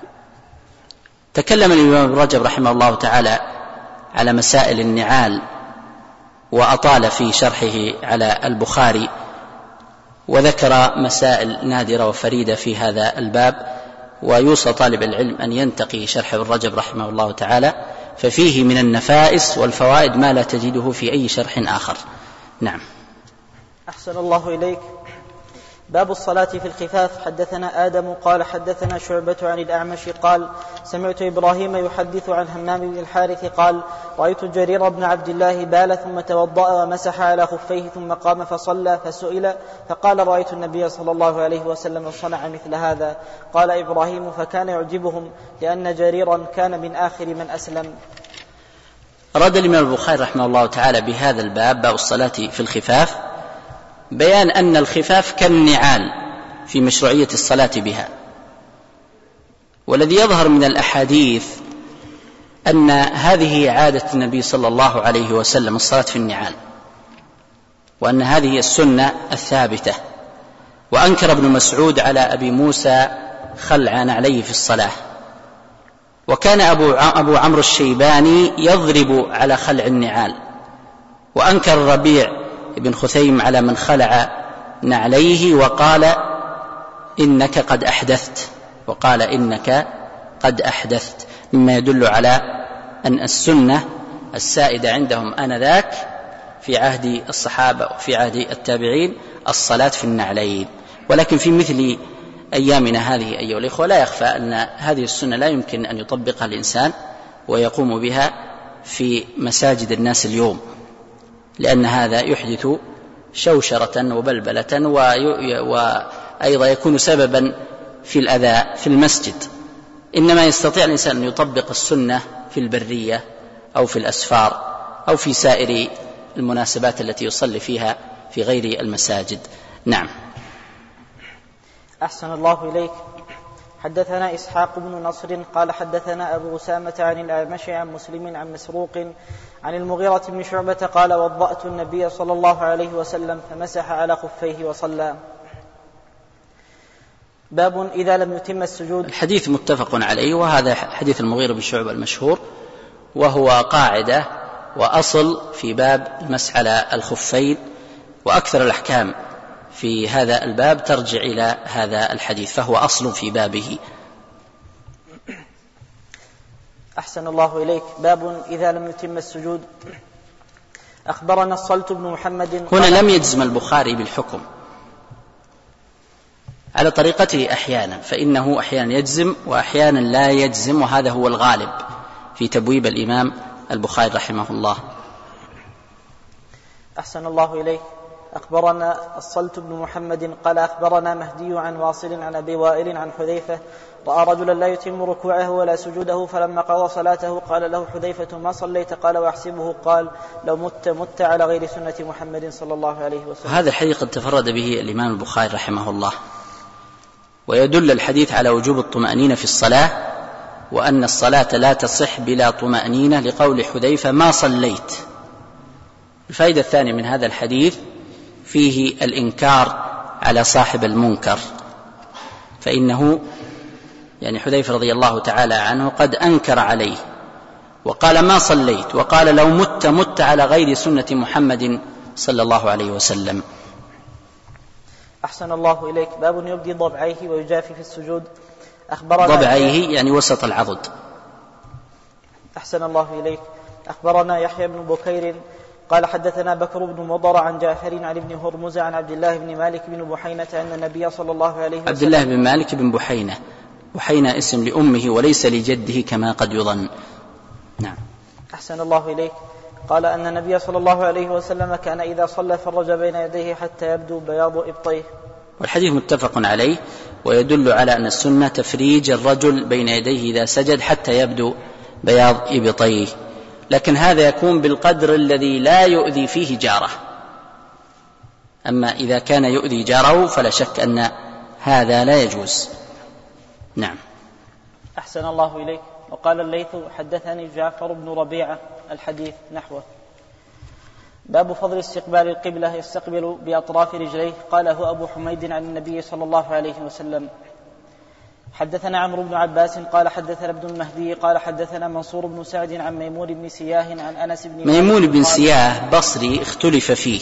تكلم الإمام ابن رجب رحمه الله تعالى على مسائل النعال وأطال في شرحه على البخاري، وذكر مسائل نادرة وفريدة في هذا الباب، ويوصى طالب العلم أن ينتقي شرح ابن رجب رحمه الله تعالى، ففيه من النفائس والفوائد ما لا تجده في أي شرح آخر. نعم. أحسن الله إليك. باب الصلاة في الخفاف. حدثنا آدم قال حدثنا شعبة عن الأعمش قال: سمعت إبراهيم يحدث عن همام بن الحارث قال: رأيت جرير بن عبد الله بال ثم توضأ ومسح على خفيه ثم قام فصلى، فسئل فقال: رأيت النبي صلى الله عليه وسلم صنع مثل هذا. قال إبراهيم: فكان يعجبهم لأن جريرا كان من آخر من أسلم. أراد الإمام البخاري رحمه الله تعالى بهذا الباب، باب الصلاة في الخفاف، بيان أن الخفاف كالنعال في مشروعية الصلاة بها. والذي يظهر من الأحاديث أن هذه عادة النبي صلى الله عليه وسلم الصلاة في النعال، وأن هذه السنة الثابتة. وأنكر ابن مسعود على أبي موسى خلع نعليه في الصلاة، وكان أبو عمرو الشيباني يضرب على خلع النعال، وأنكر الربيع ابن خثيم على من خلع نعليه وقال: إنك قد أحدثت، مما يدل على أن السنة السائدة عندهم آنذاك في عهد الصحابة وفي عهد التابعين الصلاة في النعلين. ولكن في مثل أيامنا هذه أيها الإخوة لا يخفى أن هذه السنة لا يمكن أن يطبقها الإنسان ويقوم بها في مساجد الناس اليوم، لأن هذا يحدث شوشرة وبلبلة وأيضا يكون سببا في الأذى في المسجد. إنما يستطيع الإنسان أن يطبق السنة في البرية أو في الأسفار أو في سائر المناسبات التي يصلي فيها في غير المساجد. نعم. أحسن الله إليك. حدثنا إسحاق بن نصر قال حدثنا أبو أسامة عن الأعمش عن مسلم عن مسروق عن المغيرة بن شعبة قال وضأت النبي صلى الله عليه وسلم فمسح على خفيه وصلى. باب إذا لم يتم السجود. الحديث متفق عليه، وهذا حديث المغيرة بن شعبة المشهور، وهو قاعدة وأصل في باب المسح على الخفين، وأكثر الأحكام في هذا الباب ترجع إلى هذا الحديث، فهو أصل في بابه. أحسن الله إليك. باب إذا لم يتم السجود. أخبرنا الصلت بن محمد. هنا لم يجزم البخاري بالحكم على طريقته أحيانا، فإنه أحيانا يجزم وأحيانا لا يجزم، وهذا هو الغالب في تبويب الإمام البخاري رحمه الله. أحسن الله إليك. أخبرنا الصلت بن محمد قال أخبرنا مهدي عن واصل عن أبي وائل عن حذيفة رأى رجلا لا يتم ركوعه ولا سجوده، فلما قضى صلاته قال له حذيفة ما صليت؟ قال وأحسبه قال لو مت على غير سنة محمد صلى الله عليه وسلم. هذا الحديث قد تفرد به الإمام البخاري رحمه الله، ويدل الحديث على وجوب الطمأنينة في الصلاة، وأن الصلاة لا تصح بلا طمأنينة، لقول حذيفة ما صليت. الفائدة الثانية من هذا الحديث فيه الإنكار على صاحب المنكر، فإنه يعني حذيفة رضي الله تعالى عنه قد أنكر عليه وقال ما صليت، وقال لو مت على غير سنة محمد صلى الله عليه وسلم. أحسن الله إليك. باب يبدي ضبعيه ويجافي في السجود. أخبرنا ضبعيه يعني وسط العضد. أحسن الله إليك. أخبرنا يحيى بن بكير قال حدثنا بكر بن مضر عن جعفر عن ابن هرمز عن عبد الله بن مالك بن بحينة أن النبي صلى الله عليه وسلم. عبد الله بن مالك بن بحينة، بحينة اسم لأمه وليس لجده كما قد يظن. نعم. أحسن الله إليك. قال أن النبي صلى الله عليه وسلم كان إذا صلى فرج بين يديه حتى يبدو بياض إبطيه. والحديث متفق عليه، ويدل على أن السنة تفريج الرجل بين يديه إذا سجد حتى يبدو بياض إبطيه، لكن هذا يكون بالقدر الذي لا يؤذي فيه جاره. أما إذا كان يؤذي جاره فلا شك أن هذا لا يجوز. نعم. أحسن الله إليك. وقال الليث حدثني جعفر بن ربيعة الحديث نحوه. باب فضل استقبال القبلة يستقبل بأطراف رجليه. قاله أبو حميد عن النبي صلى الله عليه وسلم. حدثنا عمرو بن عباس قال حدثنا ابن المهدي قال حدثنا منصور بن سعد عن ميمون بن سياه عن أنس بن ميمون بن سياه بصري اختلف فيه،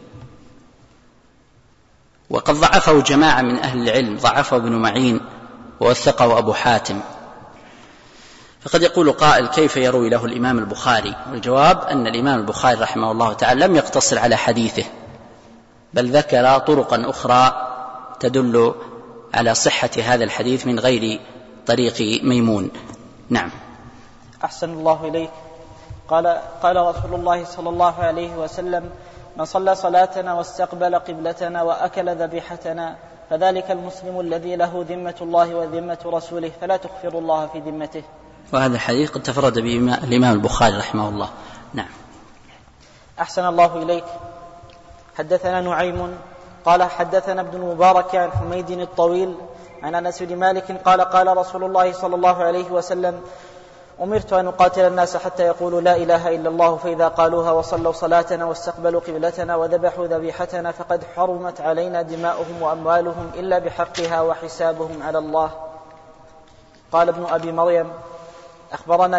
وقد ضعفه جماعة من أهل العلم، ضعفه ابن معين ووثقه أبو حاتم. فقد يقول قائل كيف يروي له الإمام البخاري؟ والجواب أن الإمام البخاري رحمه الله تعالى لم يقتصر على حديثه، بل ذكر طرقا أخرى تدل على صحة هذا الحديث من غير طريق ميمون. نعم. أحسن الله إليك. قال رسول الله صلى الله عليه وسلم من صلى صلاتنا واستقبل قبلتنا وأكل ذبيحتنا فذلك المسلم الذي له ذمة الله وذمة رسوله فلا تخفر الله في ذمته. وهذا الحديث قد تفرد به الإمام البخاري رحمه الله. نعم. أحسن الله إليك. حدثنا نعيم قال حدثنا ابن المبارك عن حميد الطويل عن أنس بن مالك قال قال رسول الله صلى الله عليه وسلم أمرت أن أقاتل الناس حتى يقولوا لا إله إلا الله، فإذا قالوها وصلوا صلاتنا واستقبلوا قبلتنا وذبحوا ذبيحتنا فقد حرمت علينا دماؤهم وأموالهم إلا بحقها وحسابهم على الله. قال ابن أبي مريم أخبرنا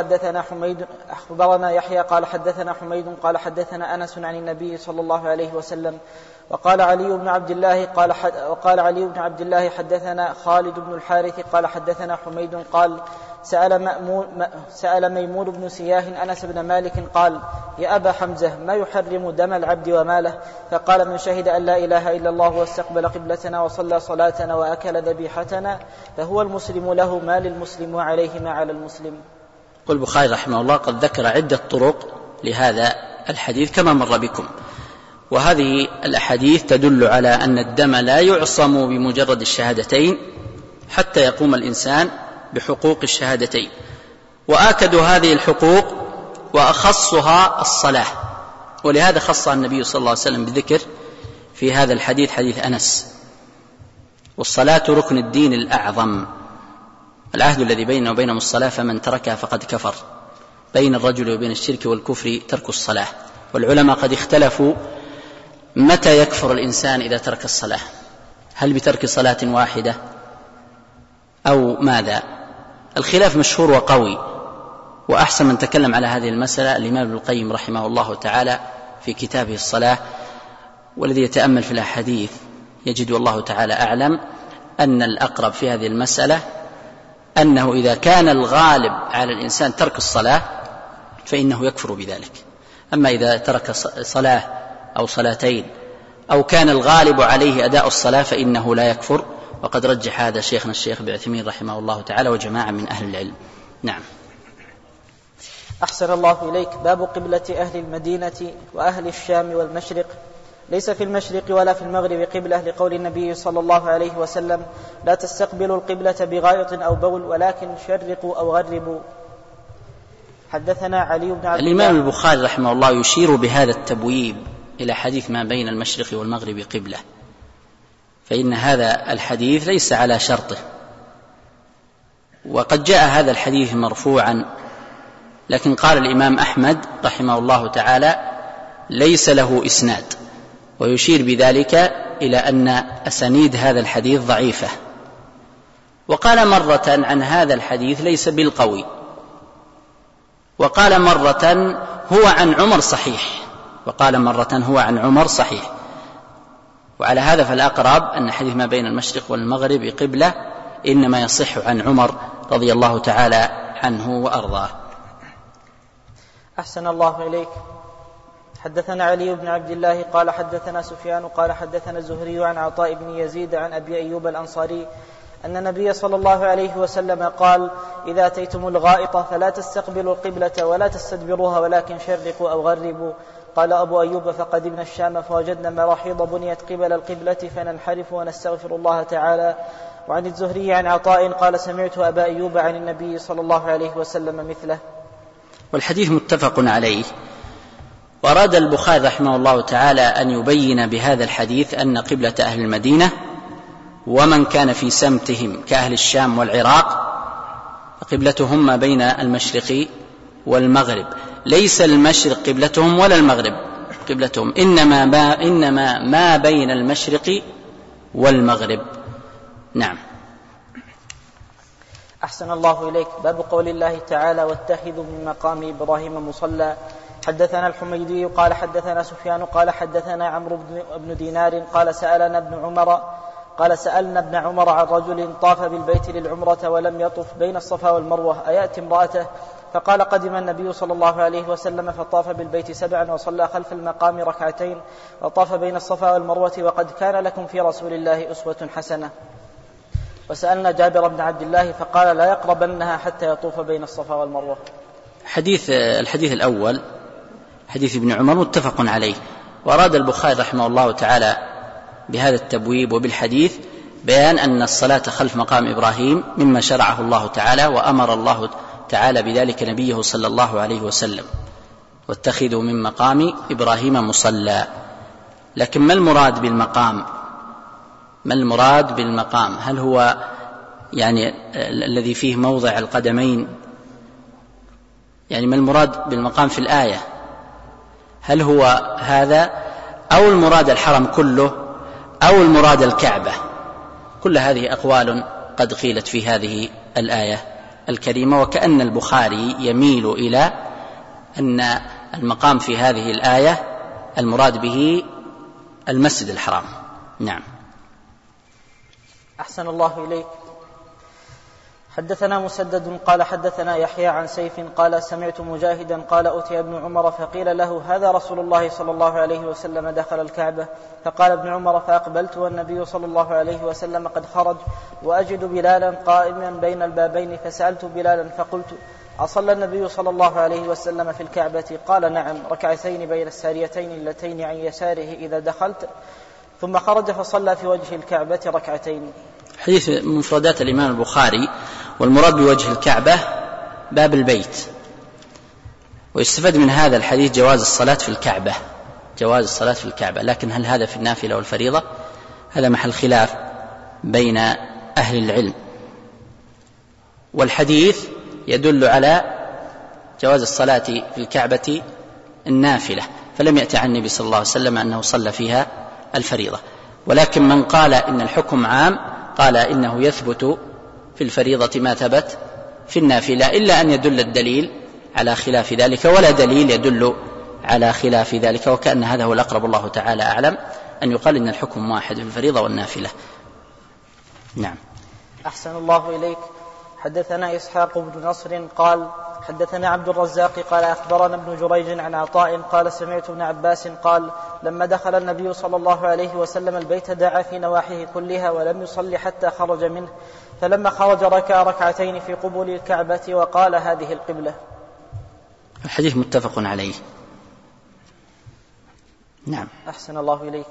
يحيى قال حدثنا حميد قال حدثنا أنس عن النبي صلى الله عليه وسلم. وقال علي بن عبد الله حدثنا خالد بن الحارث قال حدثنا حميد قال سأل ميمون بن سياه أنس بن مالك قال يا أبا حمزة ما يحرم دم العبد وماله؟ فقال من شهد أن لا إله إلا الله واستقبل قبلتنا وصلى صلاتنا وأكل ذبيحتنا فهو المسلم له ما للمسلم وعليه ما على المسلم. قل البخاري رحمه الله قد ذكر عدة طرق لهذا الحديث كما مر بكم، وهذه الأحاديث تدل على أن الدم لا يعصم بمجرد الشهادتين حتى يقوم الإنسان بحقوق الشهادتين، وآكد هذه الحقوق وأخصها الصلاة، ولهذا خصها النبي صلى الله عليه وسلم بذكر في هذا الحديث حديث أنس: والصلاة ركن الدين الأعظم، العهد الذي بيننا وبينهم الصلاة فمن تركها فقد كفر. بين الرجل وبين الشرك والكفر ترك الصلاة، والعلماء قد اختلفوا متى يكفر الإنسان إذا ترك الصلاة، هل بترك صلاة واحدة أو ماذا؟ الخلاف مشهور وقوي، وأحسن من تكلم على هذه المسألة الإمام ابن القيم رحمه الله تعالى في كتابه الصلاة، والذي يتأمل في الأحاديث يجد والله تعالى أعلم أن الأقرب في هذه المسألة أنه إذا كان الغالب على الإنسان ترك الصلاة فإنه يكفر بذلك. أما إذا ترك صلاة أو صلاتين أو كان الغالب عليه أداء الصلاة فإنه لا يكفر، وقد رجح هذا شيخنا الشيخ ابن عثيمين رحمه الله تعالى وجماعة من أهل العلم. نعم. أحسن الله إليك. باب قبلة أهل المدينة وأهل الشام والمشرق. ليس في المشرق ولا في المغرب قبلة، لقول النبي صلى الله عليه وسلم: لا تستقبلوا القبلة بغائط أو بول ولكن شرقوا أو غربوا. حدثنا علي بن عبد الله. الإمام البخاري رحمه الله يشير بهذا التبويب إلى حديث ما بين المشرق والمغرب قبلة، فإن هذا الحديث ليس على شرطه، وقد جاء هذا الحديث مرفوعا، لكن قال الإمام أحمد رحمه الله تعالى ليس له إسناد، ويشير بذلك إلى أن أسانيد هذا الحديث ضعيفة. وقال مرة عن هذا الحديث ليس بالقوي، وقال مرة هو عن عمر صحيح، وقال مرة هو عن عمر صحيح. وعلى هذا فالأقرب أن حديث ما بين المشرق والمغرب قبلة إنما يصح عن عمر رضي الله تعالى عنه وأرضاه. أحسن الله إليك. حدثنا علي بن عبد الله قال حدثنا سفيان قال حدثنا الزهري عن عطاء بن يزيد عن أبي أيوب الأنصاري أن النبي صلى الله عليه وسلم قال: إذا أتيتم الغائط فلا تستقبلوا القبلة ولا تستدبروها ولكن شرقوا أو غربوا. قال أبو أيوب: فقدمنا الشام فوجدنا مراحيض بنيت قبل القبلة فننحرف ونستغفر الله تعالى. وعن الزهري عن عطاء قال: سمعت أبا أيوب عن النبي صلى الله عليه وسلم مثله. والحديث متفق عليه. وأراد البخاري رحمه الله تعالى أن يبين بهذا الحديث أن قبلة أهل المدينة ومن كان في سمتهم كأهل الشام والعراق قبلتهم ما بين المشرق والمغرب، ليس المشرق قبلتهم ولا المغرب قبلتهم، إنما ما بين المشرق والمغرب. نعم. أحسن الله إليك. باب قول الله تعالى: واتخذوا من مقام إبراهيم مصلى. حدثنا الحميدي قال حدثنا سفيان قال حدثنا عمرو بن دينار قال سألنا ابن عمر عن رجل طاف بالبيت للعمرة ولم يطف بين الصفا والمروة أيأتي امرأته؟ فقال: قدم النبي صلى الله عليه وسلم فطاف بالبيت 7 وصلى خلف المقام 2 ركعتين وطاف بين الصفا والمروة وقد كان لكم في رسول الله أسوة حسنة. وسألنا جابر بن عبد الله فقال: لا يقربنها حتى يطوف بين الصفا والمروة. الحديث الأول حديث ابن عمر متفق عليه. وأراد البخاري رحمه الله تعالى بهذا التبويب وبالحديث بيان أن الصلاة خلف مقام إبراهيم مما شرعه الله تعالى، وأمر الله تعالى بذلك نبيه صلى الله عليه وسلم: واتخذوا من مقام إبراهيم مصلى. لكن ما المراد بالمقام؟ هل هو يعني الذي فيه موضع القدمين؟ يعني ما المراد بالمقام في الآية؟ هل هو هذا أو المراد الحرم كله أو المراد الكعبة؟ كل هذه أقوال قد قيلت في هذه الآية الكريمة، وكأن البخاري يميل إلى أن المقام في هذه الآية المراد به المسجد الحرام. نعم. أحسن الله إليك. حدثنا مسدد قال حدثنا يحيى عن سيف قال: سمعت مجاهدا قال: أتي ابن عمر فقيل له: هذا رسول الله صلى الله عليه وسلم دخل الكعبة. فقال ابن عمر: فأقبلت والنبي صلى الله عليه وسلم قد خرج وأجد بلالا قائما بين البابين، فسألت بلالا أصلى النبي صلى الله عليه وسلم في الكعبة؟ قال نعم، ركعتين بين الساريتين اللتين عن يساره إذا دخلت، ثم خرج فصلى في وجه الكعبة ركعتين. حديث مفردات الإمام البخاري، والمراد بوجه الكعبة باب البيت. ويستفاد من هذا الحديث جواز الصلاة في الكعبة، جواز الصلاة في الكعبة، لكن هل هذا في النافلة والفريضة؟ هذا محل خلاف بين أهل العلم. والحديث يدل على جواز الصلاة في الكعبة النافلة، فلم يأتي عن النبي صلى الله عليه وسلم أنه صلى فيها الفريضة. ولكن من قال إن الحكم عام قال إنه يثبت في الفريضة ما ثبت في النافلة، إلا أن يدل الدليل على خلاف ذلك، ولا دليل يدل على خلاف ذلك، وكأن هذا هو الأقرب، الله تعالى أعلم، أن يقال إن الحكم واحد في الفريضة والنافلة. نعم. أحسن الله إليك. حدثنا إسحاق بن نصر قال حدثنا عبد الرزاق قال أخبرنا ابن جريج عن عطاء قال سمعت ابن عباس قال لما دخل النبي صلى الله عليه وسلم البيت دعا في نواحيه كلها ولم يصلي حتى خرج منه، فلما خرج ركع ركعتين في قبول الكعبة وقال هذه القبلة. الحديث متفق عليه. نعم. أحسن الله إليك.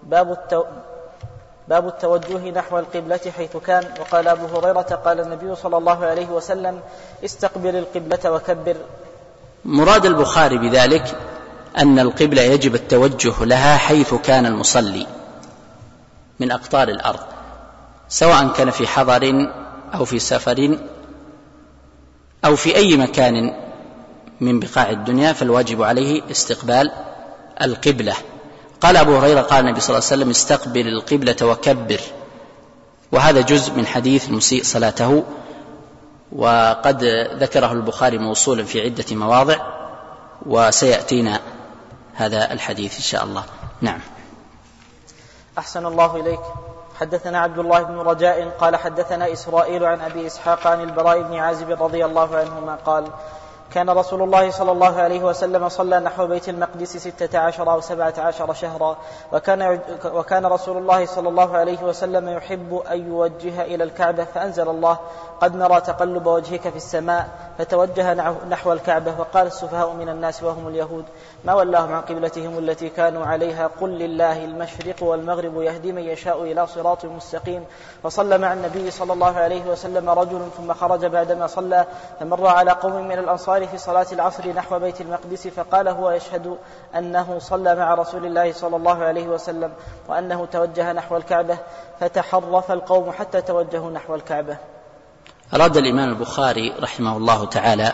باب التوجه نحو القبلة حيث كان. وقال أبو هريرة قال النبي صلى الله عليه وسلم استقبل القبلة وكبر. مراد البخاري بذلك أن القبلة يجب التوجه لها حيث كان المصلي من أقطار الأرض، سواء كان في حضر أو في سفر أو في أي مكان من بقاع الدنيا، فالواجب عليه استقبال القبلة. قال أبو هريرة قال النبي صلى الله عليه وسلم استقبل القبلة وكبر، وهذا جزء من حديث المسيء صلاته، وقد ذكره البخاري موصولا في عدة مواضع، وسيأتينا هذا الحديث إن شاء الله. نعم. أحسن الله إليك. حدثنا عبد الله بن رجاء قال حدثنا إسرائيل عن أبي إسحاق عن البراء بن عازب رضي الله عنهما قال كان رسول الله صلى الله عليه وسلم صلى نحو بيت المقدس 16 أو 17 شهرا، وكان رسول الله صلى الله عليه وسلم يحب أن يوجه إلى الكعبة، فأنزل الله قد نرى تقلب وجهك في السماء، فتوجه نحو الكعبة. وقال السفهاء من الناس وهم اليهود ما ولاهم عن قبلتهم التي كانوا عليها، قل لله المشرق والمغرب يهدي من يشاء إلى صراط مستقيم. فصلى مع النبي صلى الله عليه وسلم رجل ثم خرج بعدما صلى، فمر على قوم من الأنصار في صلاة العصر نحو بيت المقدس، فقال هو يشهد أنه صلى مع رسول الله صلى الله عليه وسلم وأنه توجه نحو الكعبة، فتحرف القوم حتى توجهوا نحو الكعبة. أراد الإمام البخاري رحمه الله تعالى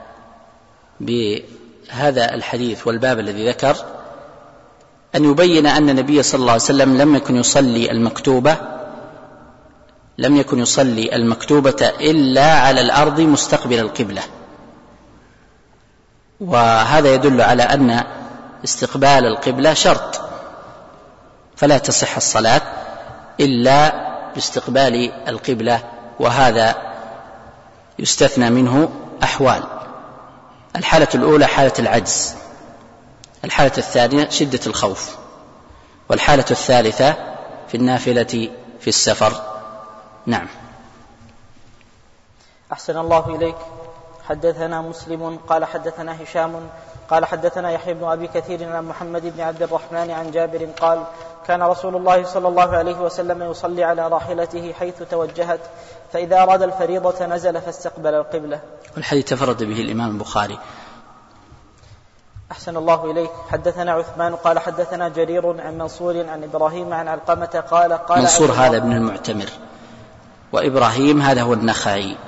بهذا الحديث والباب الذي ذكر أن يبين أن النبي صلى الله عليه وسلم لم يكن يصلي المكتوبة إلا على الأرض مستقبل القبلة، وهذا يدل على أن استقبال القبلة شرط، فلا تصح الصلاة إلا باستقبال القبلة، وهذا يستثنى منه أحوال: الحالة الأولى حالة العجز، الحالة الثانية شدة الخوف، والحالة الثالثة في النافلة في السفر. نعم. أحسن الله إليك. حدثنا مسلم قال حدثنا هشام قال حدثنا يحيى بن أبي كثير عن محمد بن عبد الرحمن عن جابر قال كان رسول الله صلى الله عليه وسلم يصلي على راحلته حيث توجهت، فإذا أراد الفريضة نزل فاستقبل القبلة. والحديث تفرد به الإمام البخاري. أحسن الله إليك. حدثنا عثمان قال حدثنا جرير عن منصور عن إبراهيم عن علقمة قال منصور هذا ابن المعتمر، وإبراهيم هذا هو النخعي.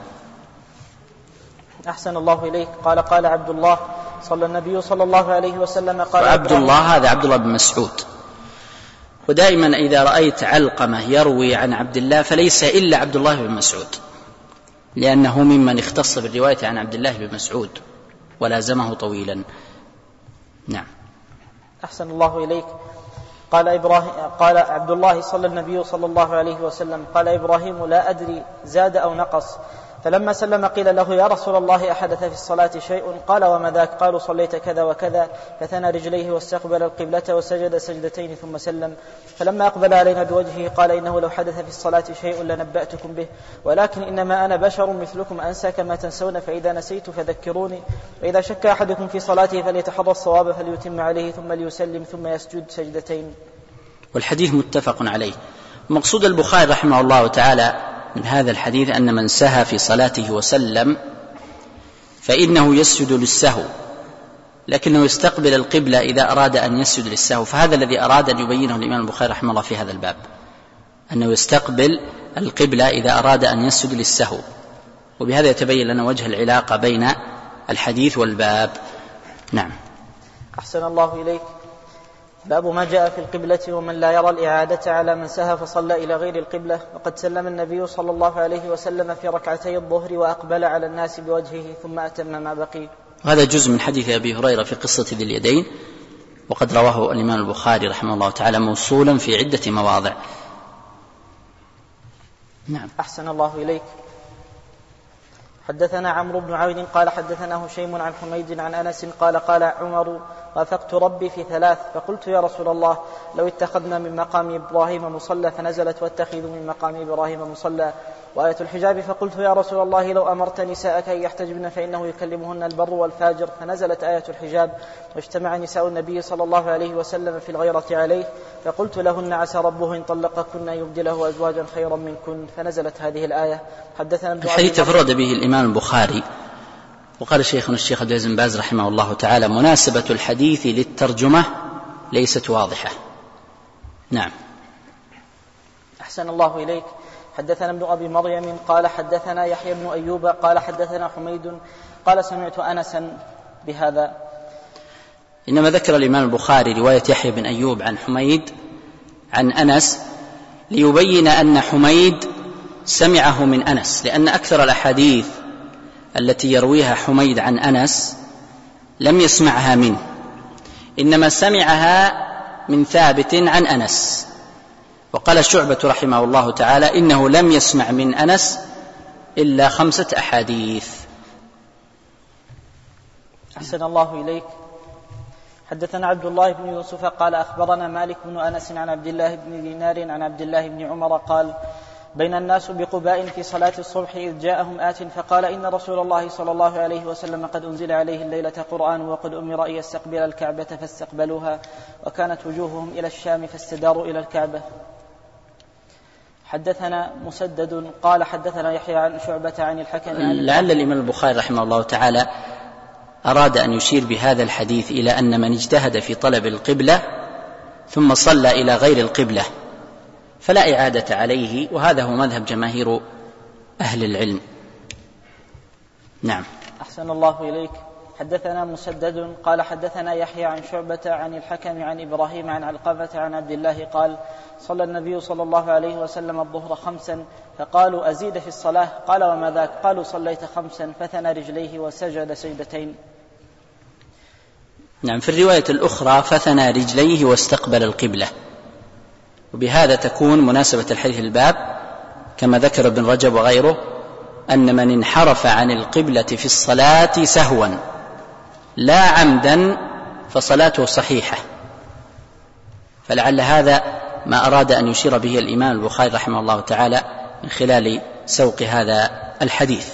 أحسن الله إليك. قال عبد الله صلى النبي صلى الله عليه وسلم قال عبد الله هذا عبد الله بن مسعود. ودائما إذا رأيت علقمة يروي عن عبد الله فليس إلا عبد الله بن مسعود، لأنه ممن اختص بالرواية عن عبد الله بن مسعود ولازمه طويلا. نعم. أحسن الله إليك. قال عبد الله صلى النبي صلى الله عليه وسلم قال إبراهيم لا أدري زاد أو نقص، فلما سلم قيل له يا رسول الله أحدث في الصلاة شيء؟ قال وما ذاك؟ قالوا صليت كذا وكذا، فثنى رجليه واستقبل القبلة وسجد سجدتين ثم سلم. فلما أقبل علينا بوجهه قال إنه لو حدث في الصلاة شيء لنبأتكم به، ولكن إنما أنا بشر مثلكم أنسى كما تنسون، فإذا نسيت فذكروني، وإذا شك أحدكم في صلاته فليتحرى الصواب فليتم عليه ثم ليسلم ثم يسجد سجدتين. والحديث متفق عليه. مقصود البخاري رحمه الله تعالى من هذا الحديث أن من سهى في صلاته وسلم فإنه يسجد للسهو، لكنه يستقبل القبلة إذا أراد أن يسجد للسهو. فهذا الذي أراد أن يبينه الإمام البخاري رحمه الله في هذا الباب، أنه يستقبل القبلة إذا أراد أن يسجد للسهو. وبهذا يتبين لنا وجه العلاقة بين الحديث والباب. نعم. أحسن الله إليك. باب ما جاء في القبلة ومن لا يرى الإعادة على من سهى فصلى إلى غير القبلة. وقد سلم النبي صلى الله عليه وسلم في ركعتي الظهر وأقبل على الناس بوجهه ثم أتم ما بقي. وهذا جزء من حديث أبي هريرة في قصة ذي اليدين، وقد رواه الإمام البخاري رحمه الله تعالى موصولا في عدة مواضع. نعم. أحسن الله إليك. حدثنا عمرو بن عون قال حدثنا هشيم عن حميد عن أنس قال قال عمر وافقت ربي في 3 فقلت يا رسول الله لو اتخذنا من مقام إبراهيم مصلى، فنزلت واتخذوا من مقام إبراهيم مصلى وآية الحجاب، فقلت يا رسول الله لو أمرت نساءك أن يحتجبن فإنه يكلمهن البر والفاجر، فنزلت آية الحجاب واجتمع نساء النبي صلى الله عليه وسلم في الغيرة عليه، فقلت لهن عسى ربه إن طلقكن أن يبدله أزواجا خيرا منكن، فنزلت هذه الآية. حدثنا الحديث تفرد به الإمام البخاري. وقال شيخنا الشيخ عبد العزيز بن باز رحمه الله تعالى مناسبة الحديث للترجمة ليست واضحة. نعم. أحسن الله إليك. حدثنا ابن أبي مريم قال حدثنا يحيى بن أيوب قال حدثنا حميد قال سمعت أنسا بهذا. إنما ذكر الإمام البخاري رواية يحيى بن أيوب عن حميد عن أنس ليبين أن حميد سمعه من أنس، لأن أكثر الأحاديث التي يرويها حميد عن أنس لم يسمعها منه، إنما سمعها من ثابت عن أنس. وقال شعبة رحمه الله تعالى إنه لم يسمع من أنس إلا 5 أحاديث. أحسن الله إليك. حدثنا عبد الله بن يوسف قال أخبرنا مالك بن أنس عن عبد الله بن دينار عن عبد الله بن عمر قال بين الناس بقباء في صلاة الصبح إذ جاءهم آت فقال إن رسول الله صلى الله عليه وسلم قد أنزل عليه الليلة قرآن وقد أمر أن يستقبل الكعبة فاستقبلوها، وكانت وجوههم إلى الشام فاستداروا إلى الكعبة. حدثنا مسدد قال حدثنا يحيى عن شعبة عن الحكم لعل الإمام البخاري رحمه الله تعالى أراد أن يشير بهذا الحديث إلى أن من اجتهد في طلب القبلة ثم صلى إلى غير القبلة فلا إعادة عليه، وهذا هو مذهب جماهير أهل العلم. نعم. أحسن الله إليك. حدثنا مسدد قال حدثنا يحيى عن شعبة عن الحكم عن إبراهيم عن علقمة عن عبد الله قال صلى النبي صلى الله عليه وسلم الظهر 5 فقالوا أزيد في الصلاة؟ قال وما ذاك؟ قالوا صليت 5 فثنى رجليه وسجد سجدتين. نعم. في الرواية الأخرى فثنى رجليه واستقبل القبلة. وبهذا تكون مناسبة الحديث الباب كما ذكر ابن رجب وغيره أن من انحرف عن القبلة في الصلاة سهوا لا عمدا فصلاته صحيحة. فلعل هذا ما أراد أن يشير به الإمام البخاري رحمه الله تعالى من خلال سوق هذا الحديث.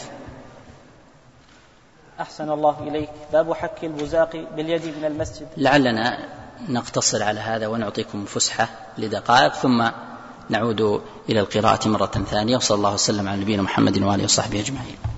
أحسن الله إليك. باب حك البزاق باليد من المسجد. لعلنا نقتصر على هذا ونعطيكم فسحة لدقائق ثم نعود إلى القراءة مرة ثانية. وصلى الله وسلم على نبينا محمد وآله وصحبه أجمعين.